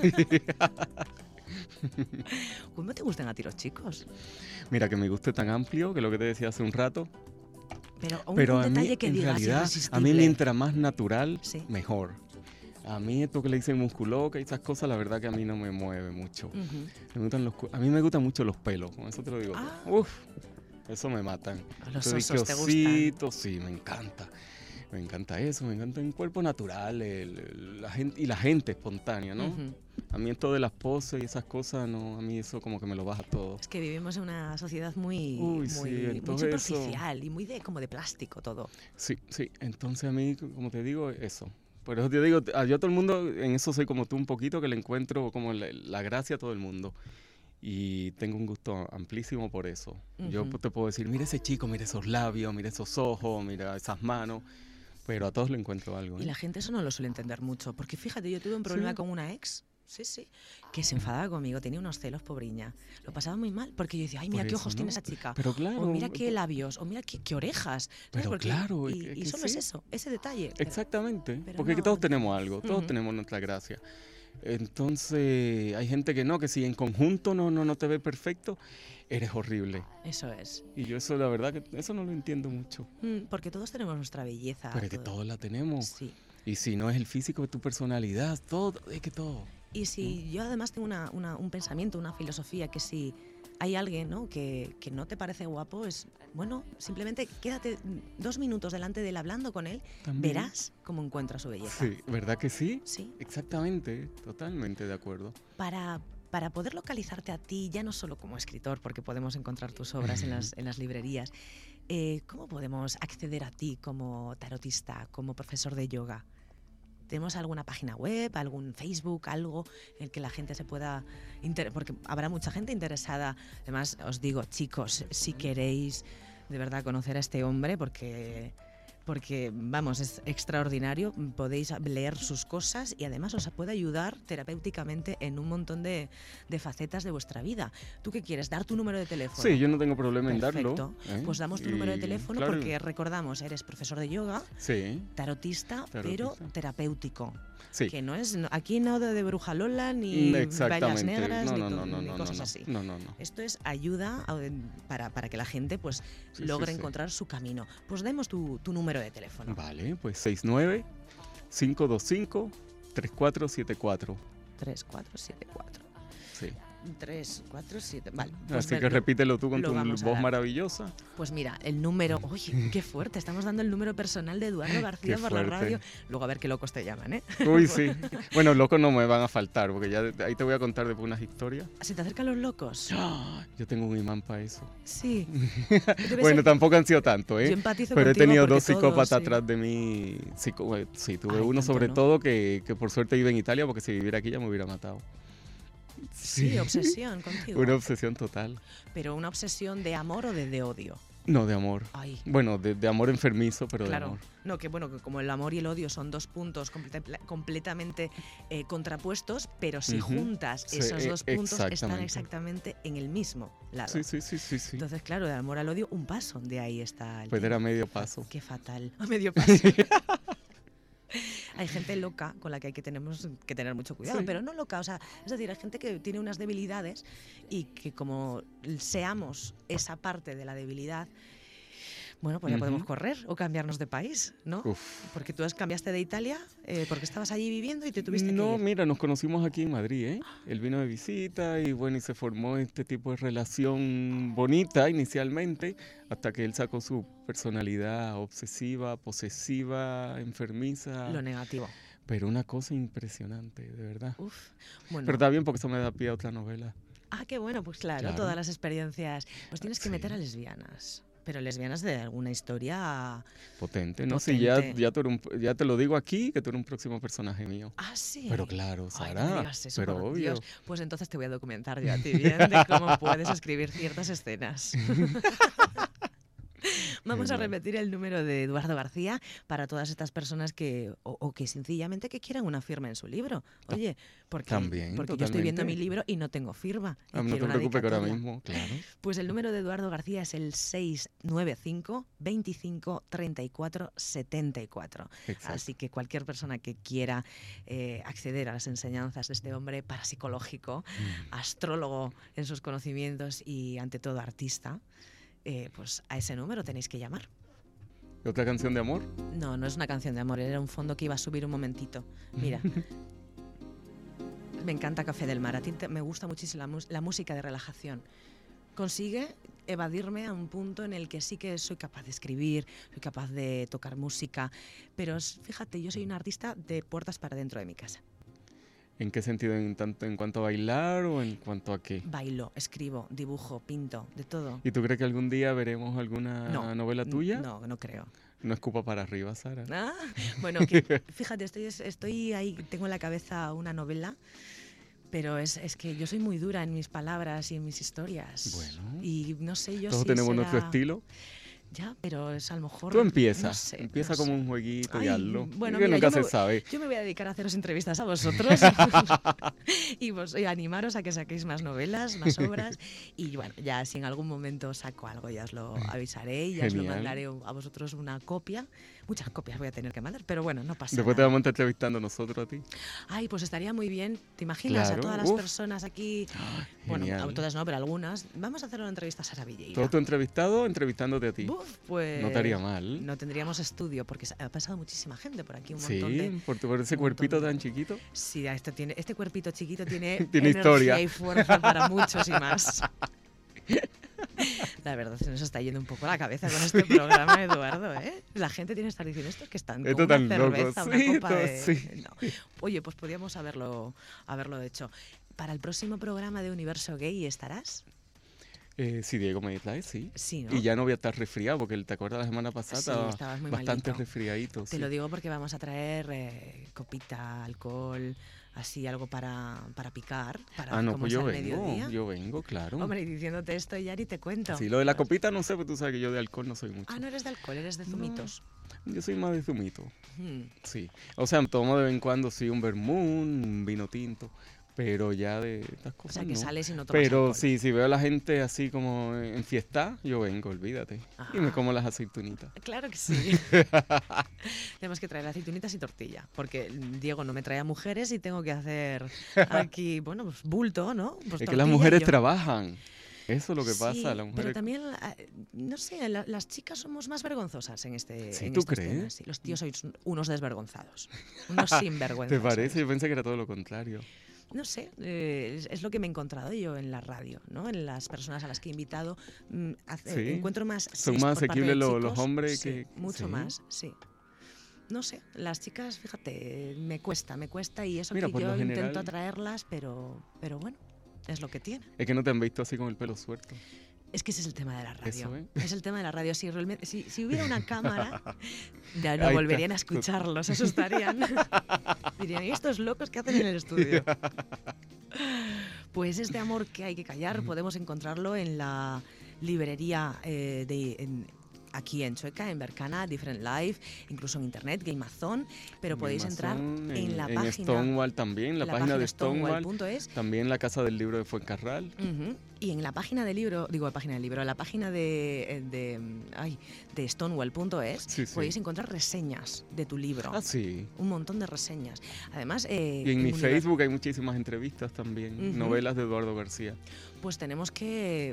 ¿Cómo te gustan a ti los chicos? Mira, que mi gusto es tan amplio, que lo que te decía hace un rato. Pero un a mí, detalle que en digas realidad, a irresistible. mí mientras más natural, Sí. mejor. A mí esto que le dicen musculoca y esas cosas, la verdad que a mí no me mueve mucho. Ujú. Me gustan a mí me gustan mucho los pelos, con eso te lo digo. Ah. Uf, eso me matan. Los Yo osos dije, te gustan. ositos, sí, me encanta. Me encanta eso, me encanta un cuerpo natural, la gente espontánea, ¿no? Ujú. A mí esto de las poses y esas cosas, no, a mí eso como que me lo baja todo. Es que vivimos en una sociedad muy, Uy, sí, muy entonces eso- superficial y muy como de plástico todo. Sí, sí, entonces a mí, como te digo, eso. Por eso te digo, yo a todo el mundo, en eso soy como tú un poquito, que le encuentro como la gracia a todo el mundo. Y tengo un gusto amplísimo por eso. Yo Ujú. te puedo decir, mira ese chico, mira esos labios, mira esos ojos, mira esas manos, pero a todos le encuentro algo. Y ¿eh? la gente eso no lo suele entender mucho, porque fíjate, yo tuve un problema Sí. con una ex Sí, sí. Que se enfadaba conmigo, tenía unos celos, pobriña. Lo pasaba muy mal, porque yo decía, ay, mira Por qué eso, ojos ¿no? tiene esa chica. Pero claro, O mira qué labios, o mira qué orejas. ¿Sabes? Pero Porque- claro, Y, es y que solo es sí. eso, ese detalle. Pero- Exactamente, pero porque no. todos tenemos algo, todos Ujú. tenemos nuestra gracia. Entonces, hay gente que no, que si en conjunto no te ve perfecto, eres horrible. Eso es. Y yo eso, la verdad, que eso no lo entiendo mucho. Porque todos tenemos nuestra belleza. Pero es que todo. todos la tenemos. Sí. Y si no es el físico, es tu personalidad, todo, es que todo. Y si yo además tengo un pensamiento, una filosofía, que si hay alguien, ¿no? que no te parece guapo, es bueno, simplemente quédate 2 minutos delante de él hablando con él, También. verás cómo encuentra su belleza. Sí, ¿verdad que sí? Sí. Exactamente, totalmente de acuerdo. Para poder localizarte a ti, ya no solo como escritor, porque podemos encontrar tus obras en las librerías, ¿cómo podemos acceder a ti como tarotista, como profesor de yoga? ¿Tenemos alguna página web, algún Facebook, algo en el que la gente se pueda... porque habrá mucha gente interesada. Además, os digo, chicos, si queréis de verdad conocer a este hombre, porque vamos, es extraordinario, podéis leer sus cosas y además os puede ayudar terapéuticamente en un montón de facetas de vuestra vida. ¿Tú qué quieres? ¿Dar tu número de teléfono? Sí, yo no tengo problema en Perfecto. darlo. Pues damos tu número de teléfono claro, porque recordamos, eres profesor de yoga, Sí, tarotista, pero Tarotista. terapéutico. sí. Que no es, aquí no de bruja Lola, ni vallas Exactamente. negras, No, ni, no, no, no, ni no, cosas no, así. no, no. Esto es ayuda para que la gente pues Sí, logre sí, sí. encontrar su camino. Pues demos tu número de teléfono. Vale, pues 69-525-3474. 3474. Sí. 347. Vale. Pues Así que repítelo tú con lo tu vamos a voz dar. maravillosa. Pues mira, el número. Oye, qué fuerte. Estamos dando el número personal de Eduardo García Qué por la fuerte. radio. Luego a ver qué locos te llaman, ¿eh? Uy, sí. Bueno, locos no me van a faltar, porque ya ahí te voy a contar después unas historias. ¿Se te acercan los locos? ¡Ah! Yo tengo un imán para eso. Sí. Debe Bueno, ser- tampoco han sido tanto, Yo ¿eh? empatizo Pero he contigo tenido porque dos psicópatas todos, sí. atrás de mí. Sí, tuve Ay, uno tanto sobre no. todo que por suerte vive en Italia, porque si viviera aquí ya me hubiera matado. Sí, obsesión contigo. Una obsesión total. Pero una obsesión de amor o de odio. No, de amor. Ay, Bueno, de amor enfermizo, pero de claro. amor. No, que bueno, que como el amor y el odio son 2 puntos completamente contrapuestos, pero si Ujú. juntas Sí, esos 2 puntos están exactamente. exactamente en el mismo lado. Sí, sí, sí, sí, sí. Entonces, claro, del amor al odio, un paso de ahí está el Pues tema. era medio paso. Qué fatal. A medio paso. Hay gente loca con la que hay que tenemos que tener mucho cuidado, Sí. pero no loca, o sea, es decir, hay gente que tiene unas debilidades y que como seamos esa parte de la debilidad, bueno, pues ya Ujú. podemos correr o cambiarnos de país, ¿no? Uf. Porque tú cambiaste de Italia, porque estabas allí viviendo y te tuviste No, que ir. mira, nos conocimos aquí en Madrid, ¿eh? Él vino de visita y bueno, y se formó este tipo de relación bonita inicialmente, hasta que él sacó su personalidad obsesiva, posesiva, enfermiza. Lo negativo. Pero una cosa impresionante, de verdad. Uf. Bueno. Pero está bien porque eso me da pie a otra novela. Ah, qué bueno, pues claro, Claro. todas las experiencias. Pues tienes que Sí. meter a lesbianas. Pero lesbianas de alguna historia. Potente, ¿no? Sí, ya Potente. tú eres ya te lo digo aquí, que tú eres un próximo personaje mío. Ah, sí. Pero claro, Ay, no Sara, me digas eso, pero por obvio. Dios. Pues entonces te voy a documentar yo a ti bien de cómo puedes escribir ciertas escenas. Vamos a Genial. repetir el número de Eduardo García para todas estas personas que, o que sencillamente que quieran una firma en su libro. Oye, porque También, yo estoy viendo mi totalmente. libro y no tengo firma. y Ah, no quiero te una preocupes que ahora dedicatoria. mismo, claro. Pues el número de Eduardo García es el 695 25 34 74. Exacto. Así que cualquier persona que quiera acceder a las enseñanzas de este hombre parapsicológico, astrólogo en sus conocimientos y ante todo artista, pues a ese número tenéis que llamar. ¿Otra canción de amor? No, no es una canción de amor, era un fondo que iba a subir un momentito. Mira. Me encanta Café del Mar, a ti me gusta muchísimo la música de relajación. Consigue evadirme a un punto en el que sí que soy capaz de escribir, soy capaz de tocar música, pero fíjate, yo soy una artista de puertas para dentro de mi casa. ¿En qué sentido? ¿Tanto en cuanto a bailar o en cuanto a qué? Bailo, escribo, dibujo, pinto, de todo. ¿Y tú crees que algún día veremos alguna No, novela tuya? No, no creo. No escupa para arriba, Sara. Ah, bueno, que, fíjate, estoy ahí, tengo en la cabeza una novela, pero es que yo soy muy dura en mis palabras y en mis historias. Bueno. Y no sé yo Todos si tenemos nuestro será- estilo. Ya, pero es a lo mejor... Tú empieza, no sé, empieza no como sé. un jueguito y Ay, hazlo. bueno, que mira, nunca yo se me- sabe. Yo me voy a dedicar a haceros entrevistas a vosotros y animaros a que saquéis más novelas, más obras. Y bueno, ya si en algún momento saco algo, ya os lo avisaré y ya os lo Genial. mandaré a vosotros una copia. Muchas copias voy a tener que mandar, pero bueno, no pasa Después te nada. vamos a estar entrevistando nosotros a ti. Ay, pues estaría muy bien. ¿Te imaginas Claro, a todas las uf. personas aquí? Bueno, Genial. a todas no, pero algunas. Vamos a hacer una entrevista a Sara Villeira. Todo tu entrevistado entrevistándote a ti. Buf, pues No estaría mal. no tendríamos estudio porque ha pasado muchísima gente por aquí, un montón de... Sí, por ese un cuerpito montón de- tan chiquito. Sí, este cuerpito chiquito tiene, Tiene energía historia. y fuerza para muchos y más. La verdad, se nos está yendo un poco la cabeza con este programa, Eduardo, ¿eh? La gente tiene que estar diciendo esto que están Esto con una tan loco, cerveza, una sí, copa todo de... sí. No. Oye, pues podríamos haberlo hecho. Para el próximo programa de Universo Gay, ¿estarás? Sí, Diego me trae, sí. Sí, ¿no? Y ya no voy a estar resfriado, porque te acuerdas la semana pasada Sí, estaba estabas muy bastante malito. resfriadito. Te lo digo porque vamos a traer copita, alcohol, así algo para picar, para Ah, no, como pues sea yo el vengo, mediodía. yo vengo, claro. Hombre, y diciéndote esto ya ni te cuento. Sí, lo de la copita no sé, pero tú sabes que yo de alcohol no soy mucho. Ah, no eres de alcohol, eres de No. zumitos. Yo soy más de zumito, Hmm. sí. O sea, tomo de vez en cuando sí un vermut, un vino tinto, pero ya de estas O cosas sea, que no. sales y no tomas Pero alcohol. sí, si veo a la gente así como en fiesta, yo vengo, olvídate. Y me Ah. como las aceitunitas. Claro que sí. Tenemos que traer aceitunitas y tortilla, porque Diego no me trae a mujeres y tengo que hacer aquí, bueno, pues bulto, ¿no? Pues Es que tortilla las y mujeres yo. trabajan. Eso es lo que Sí, pasa. Las pero mujeres... también, no sé, las chicas somos más vergonzosas en este Sí, en ¿tú estos crees? temas, sí. Los tíos sois unos desvergonzados, unos sinvergüenzas. ¿Te parece? sois. Yo pensé que era todo lo contrario. No sé, es lo que me he encontrado yo en la radio, ¿no? En las personas a las que he invitado. Sí. Encuentro más... Son sis más por parte de asequibles los chicos, hombres sí, que... mucho sí. más, sí. No sé, las chicas, fíjate, me cuesta y eso Mira, que por yo lo intento general- atraerlas, pero bueno, es lo que tiene. Es que no te han visto así con el pelo suelto. Es que ese es el tema de la radio. Eso, ¿eh? Es el tema de la radio. Si, realmente, si hubiera una cámara, ya no Ahí volverían a está. escucharlos, se asustarían. Dirían, ¿y estos locos qué hacen en el estudio? Pues este amor que hay que callar podemos encontrarlo en la librería aquí en Chueca, en Bercana, Different Life, incluso en internet, Gamazon, pero podéis entrar Amazon, en la en página Stonewall también, la página de Stonewall, stonewall.es. también la Casa del Libro de Fuencarral. Ujú. Y en la página del libro, la página de Stonewall.es Sí, sí. podéis encontrar reseñas de tu libro. Ah, sí. Un montón de reseñas. Además, Y en mi Facebook hay muchísimas entrevistas también, Ujú. novelas de Eduardo García. pues tenemos que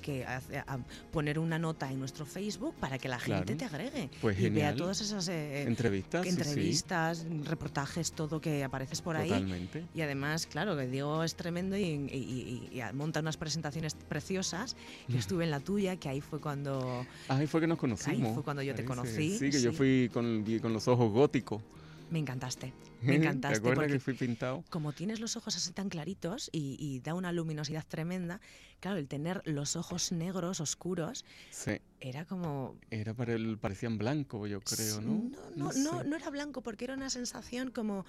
poner una nota en nuestro Facebook para que la gente Claro. te agregue Pues y vea genial. todas esas Entrevistas, sí, sí, entrevistas, reportajes, todo que apareces por ahí. totalmente. Y además, claro, que Diego es tremendo y monta unas presentaciones preciosas. Yo estuve en la tuya, que ahí fue cuando... Ahí fue que nos conocimos. Ahí fue cuando yo te conocí, Sí, que yo sí. fui con los ojos góticos. Me encantaste. ¿Te Me encantaste. acuerdas Porque que fui pintado? como tienes los ojos así tan claritos y da una luminosidad tremenda, claro, el tener los ojos negros, oscuros, Sí. era como... Parecían blancos, yo creo, ¿no? No sé. no era blanco, porque era una sensación como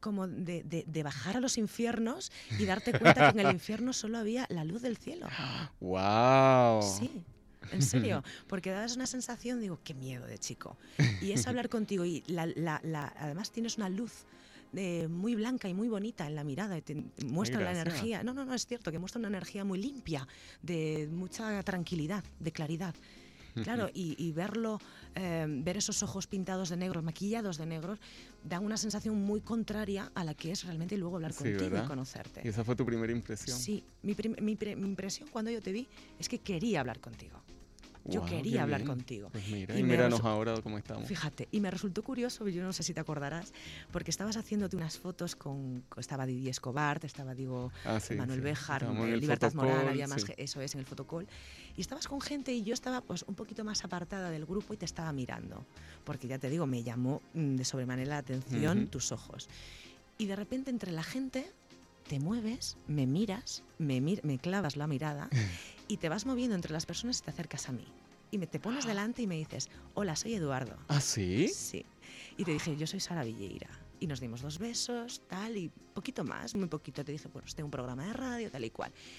de bajar a los infiernos y darte cuenta que en el infierno solo había la luz del cielo. ¡Wow! Sí, en serio, porque dabas una sensación, digo, qué miedo de chico. Y es hablar contigo y además tienes una luz muy blanca y muy bonita en la mirada, y te muestra la gracias. energía. No, es cierto, que muestra una energía muy limpia, de mucha tranquilidad, de claridad. Claro, y verlo, ver esos ojos pintados de negro, maquillados de negro, da una sensación muy contraria a la que es realmente luego hablar Sí, contigo ¿verdad? y conocerte. Y esa fue tu primera impresión. Sí, mi impresión cuando yo te vi es que quería hablar contigo. Yo Guau, quería qué hablar bien. contigo. Pues mira, Y y me míranos resu- ahora cómo estamos. Fíjate, y me resultó curioso, yo no sé si te acordarás, porque estabas haciéndote unas fotos estaba Didier Escobar, estaba digo Ah, sí, Manuel sí. Béjar, Estábamos en el Libertad Moral, fotocall, había más, sí. eso es, en el fotocall, y estabas con gente y yo estaba pues un poquito más apartada del grupo y te estaba mirando, porque ya te digo, me llamó de sobremanera la atención Ujú. tus ojos. Y de repente entre la gente te mueves, me miras, me clavas la mirada y te vas moviendo entre las personas y te acercas a mí. Y te pones delante y me dices, hola, soy Eduardo. ¿Ah, sí? Sí. Y te dije, yo soy Sara Villeira. Y nos dimos 2 besos, tal, y poquito más, muy poquito. Te dije, bueno, tengo un programa de radio, tal y cual.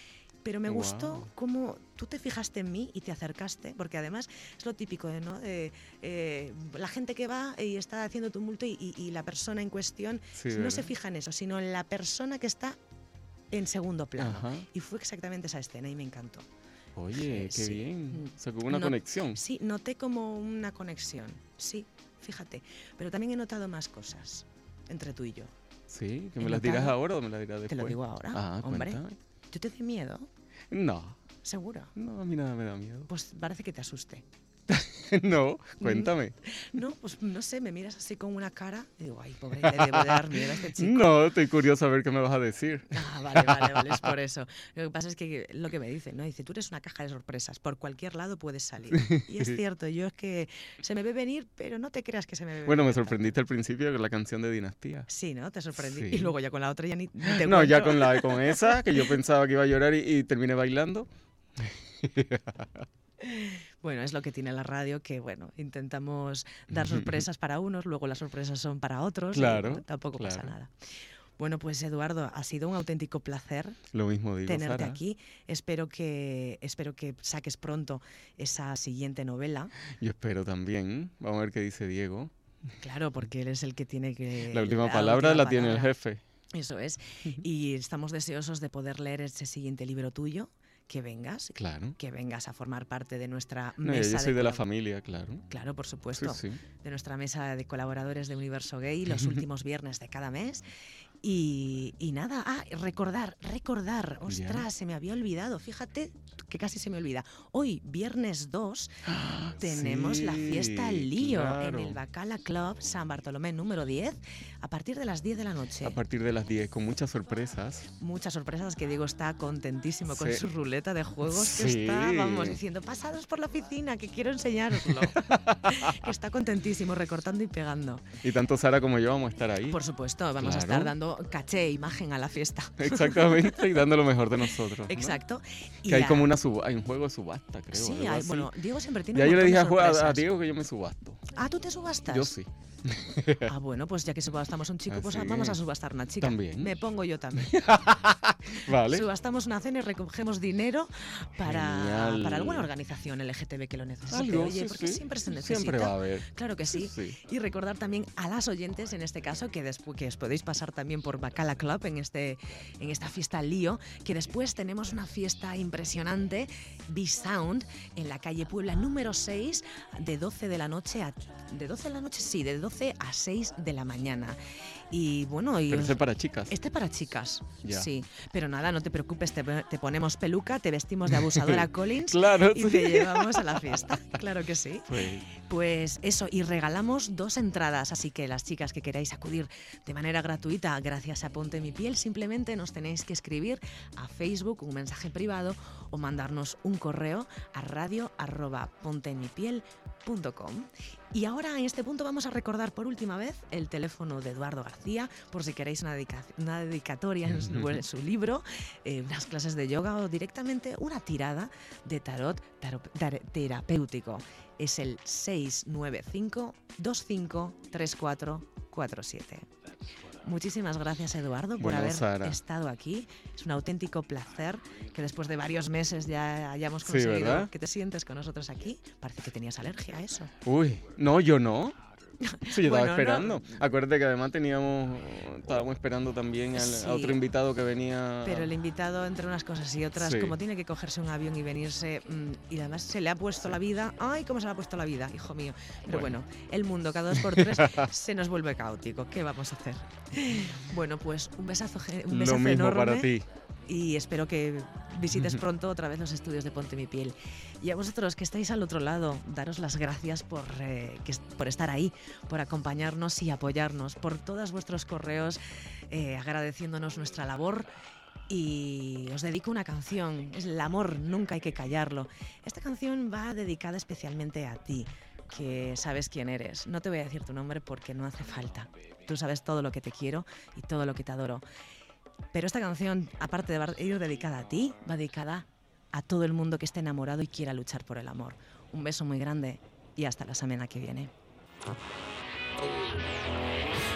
pero me gustó Guau. cómo tú te fijaste en mí y te acercaste, porque además es lo típico, ¿no? La gente que va y está haciendo tumulto y la persona en cuestión Sí, no ¿verdad? se fija en eso, sino en la persona que está en segundo plano. Ajá. Y fue exactamente esa escena y me encantó. Oye, qué Sí. bien. O sea, que hubo una No- conexión. Sí, noté como una conexión, sí, fíjate. Pero también he notado más cosas entre tú y yo. Sí, que he me las dirás notado- ahora o me las dirás Te después. lo digo ahora, Ah, hombre. cuéntame. ¿Tú te doy miedo? No, ¿Seguro? no, a mí nada me da miedo. Pues parece que te asuste. No, cuéntame. No, pues no sé, me miras así con una cara y digo, ay, pobre, le debo de dar miedo a este chico. No, estoy curioso a ver qué me vas a decir. Ah, vale, es por eso. Lo que pasa es que lo que me dicen, ¿no? Dice, tú eres una caja de sorpresas, por cualquier lado puedes salir. Y es cierto, yo es que se me ve venir, pero no te creas que se me ve Bueno, me venir. sorprendiste al principio con la canción de Dinastía. Sí, ¿no? Te sorprendí. Sí. Y luego ya con la otra ya ni te No, ya cuento. con esa, que yo pensaba que iba a llorar y terminé bailando. Bueno, es lo que tiene la radio, que bueno, intentamos dar sorpresas para unos, luego las sorpresas son para otros. y, Claro, bueno, tampoco pasa claro. nada. Bueno, pues Eduardo, ha sido un auténtico placer Lo mismo digo, tenerte Sara. aquí. Espero que saques pronto esa siguiente novela. Yo espero también. Vamos a ver qué dice Diego. Claro, porque él es el que tiene que... La última palabra última la tiene el palabra. jefe. Eso es. Y estamos deseosos de poder leer ese siguiente libro tuyo, que vengas Claro. a formar parte de nuestra No, mesa yo soy de la colab- familia, claro. Claro, por Sí, supuesto. sí. De nuestra mesa de colaboradores de Universo Gay los últimos viernes de cada mes. Y nada, recordar, ostras, se me había olvidado, fíjate que casi se me olvida. Hoy, viernes 2, tenemos la fiesta Sí, Lío claro. en el Bacala Club San Bartolomé número 10 a partir de las 10 de la noche. A partir de las 10, con muchas sorpresas. Muchas sorpresas, que Diego está contentísimo con Sí. su ruleta de juegos, que Sí. está, vamos, diciendo, pasados por la oficina, que quiero enseñároslo. Que está contentísimo, recortando y pegando. Y tanto Sara como yo vamos a estar ahí. Por supuesto, vamos a Claro. estar dando caché, imagen a la fiesta. Exactamente, y dando lo mejor de nosotros. ¿no? Exacto. Que hay como hay un juego de subasta, creo. Sí, algo así. bueno, Diego siempre tiene Ya un yo le montón dije de a sorpresas. Diego que yo me subasto. Ah, ¿tú te subastas? Yo sí. Ah, bueno, pues ya que subastamos un chico, pues Así vamos a es. subastar una chica. También. Me pongo yo también. Vale. Subastamos una cena y recogemos dinero Genial. para alguna organización LGTB que lo necesite. Algo, Oye, sí, porque sí. siempre se necesita. Siempre va a haber. Claro que sí. Sí. Y recordar también a las oyentes, en este caso, que os podéis pasar también por Bacala Club en esta fiesta Lío, que después tenemos una fiesta impresionante, B-Sound, en la calle Puebla número 6, de 12 de la noche a 6 de la mañana. Y bueno, Pero ese para chicas. este para chicas, Ya. sí. Pero nada, no te preocupes, te ponemos peluca, te vestimos de abusadora Collins Claro, y sí. te llevamos a la fiesta. Claro que sí. Pues, Pues eso, y regalamos 2 entradas, así que las chicas que queráis acudir de manera gratuita gracias a Ponte Mi Piel, simplemente nos tenéis que escribir a Facebook un mensaje privado o mandarnos un correo a radio@pontenmipiel.com. Y ahora en este punto vamos a recordar por última vez el teléfono de Eduardo García, por si queréis una dedicatoria en su libro, unas clases de yoga o directamente una tirada de tarot terapéutico. Es el 695-253447. Muchísimas gracias, Eduardo, por Bueno, haber Sara. estado aquí. Es un auténtico placer que después de varios meses ya hayamos Sí, conseguido ¿verdad? que te sientes con nosotros aquí. Parece que tenías alergia a eso. uy, no, yo no. Sí, yo Bueno, estaba esperando. Acuérdate que además estábamos esperando también Sí. a otro invitado que venía. Pero el invitado, entre unas cosas y otras, Sí. como tiene que cogerse un avión y venirse, y además se le ha puesto la vida. ¡Ay, cómo se le ha puesto la vida, hijo mío! Pero bueno, el mundo cada 2 por 3 se nos vuelve caótico. ¿Qué vamos a hacer? Bueno, pues un besazo Lo mismo enorme. para ti. Y espero que visites pronto otra vez los estudios de Ponte Mi Piel. Y a vosotros que estáis al otro lado, daros las gracias por estar ahí, por acompañarnos y apoyarnos, por todos vuestros correos, agradeciéndonos nuestra labor. Y os dedico una canción, es El amor, nunca hay que callarlo. Esta canción va dedicada especialmente a ti, que sabes quién eres. No te voy a decir tu nombre porque no hace falta. Tú sabes todo lo que te quiero y todo lo que te adoro. Pero esta canción, aparte de ir dedicada a ti, va dedicada a todo el mundo que esté enamorado y quiera luchar por el amor. Un beso muy grande y hasta la semana que viene.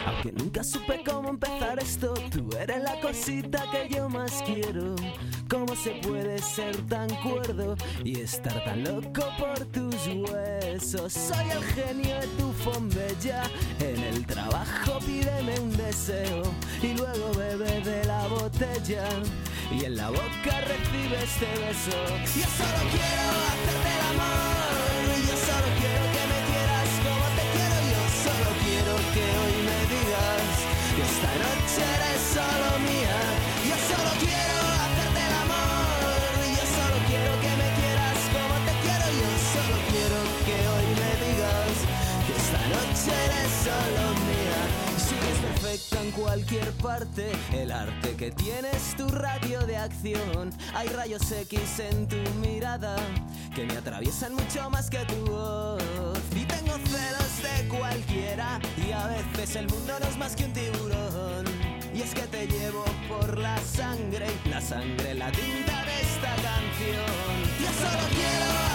Aunque nunca supe cómo empezar esto, tú eres la cosita que yo más quiero. ¿Cómo se puede ser tan cuerdo y estar tan loco por tus huesos? Soy el genio de tu fombella, en el trabajo pídeme un deseo y luego bebe de la botella y en la boca recibe este beso. Yo solo quiero hacerte el amor, yo solo quiero que me quieras como te quiero. Yo solo quiero que hoy me digas que esta noche eres solo mía. Yo solo quiero hacerte el amor, yo solo quiero que me quieras como te quiero. Yo solo quiero que hoy me digas que esta noche eres solo mía. Sigues perfecta en cualquier parte, el arte que tienes tu radio de acción. Hay rayos X en tu mirada que me atraviesan mucho más que tu voz. Y tengo celos de cualquiera y a veces el mundo no es más que un tiburón. Y es que te llevo por la sangre, la tinta de esta canción. Yo solo quiero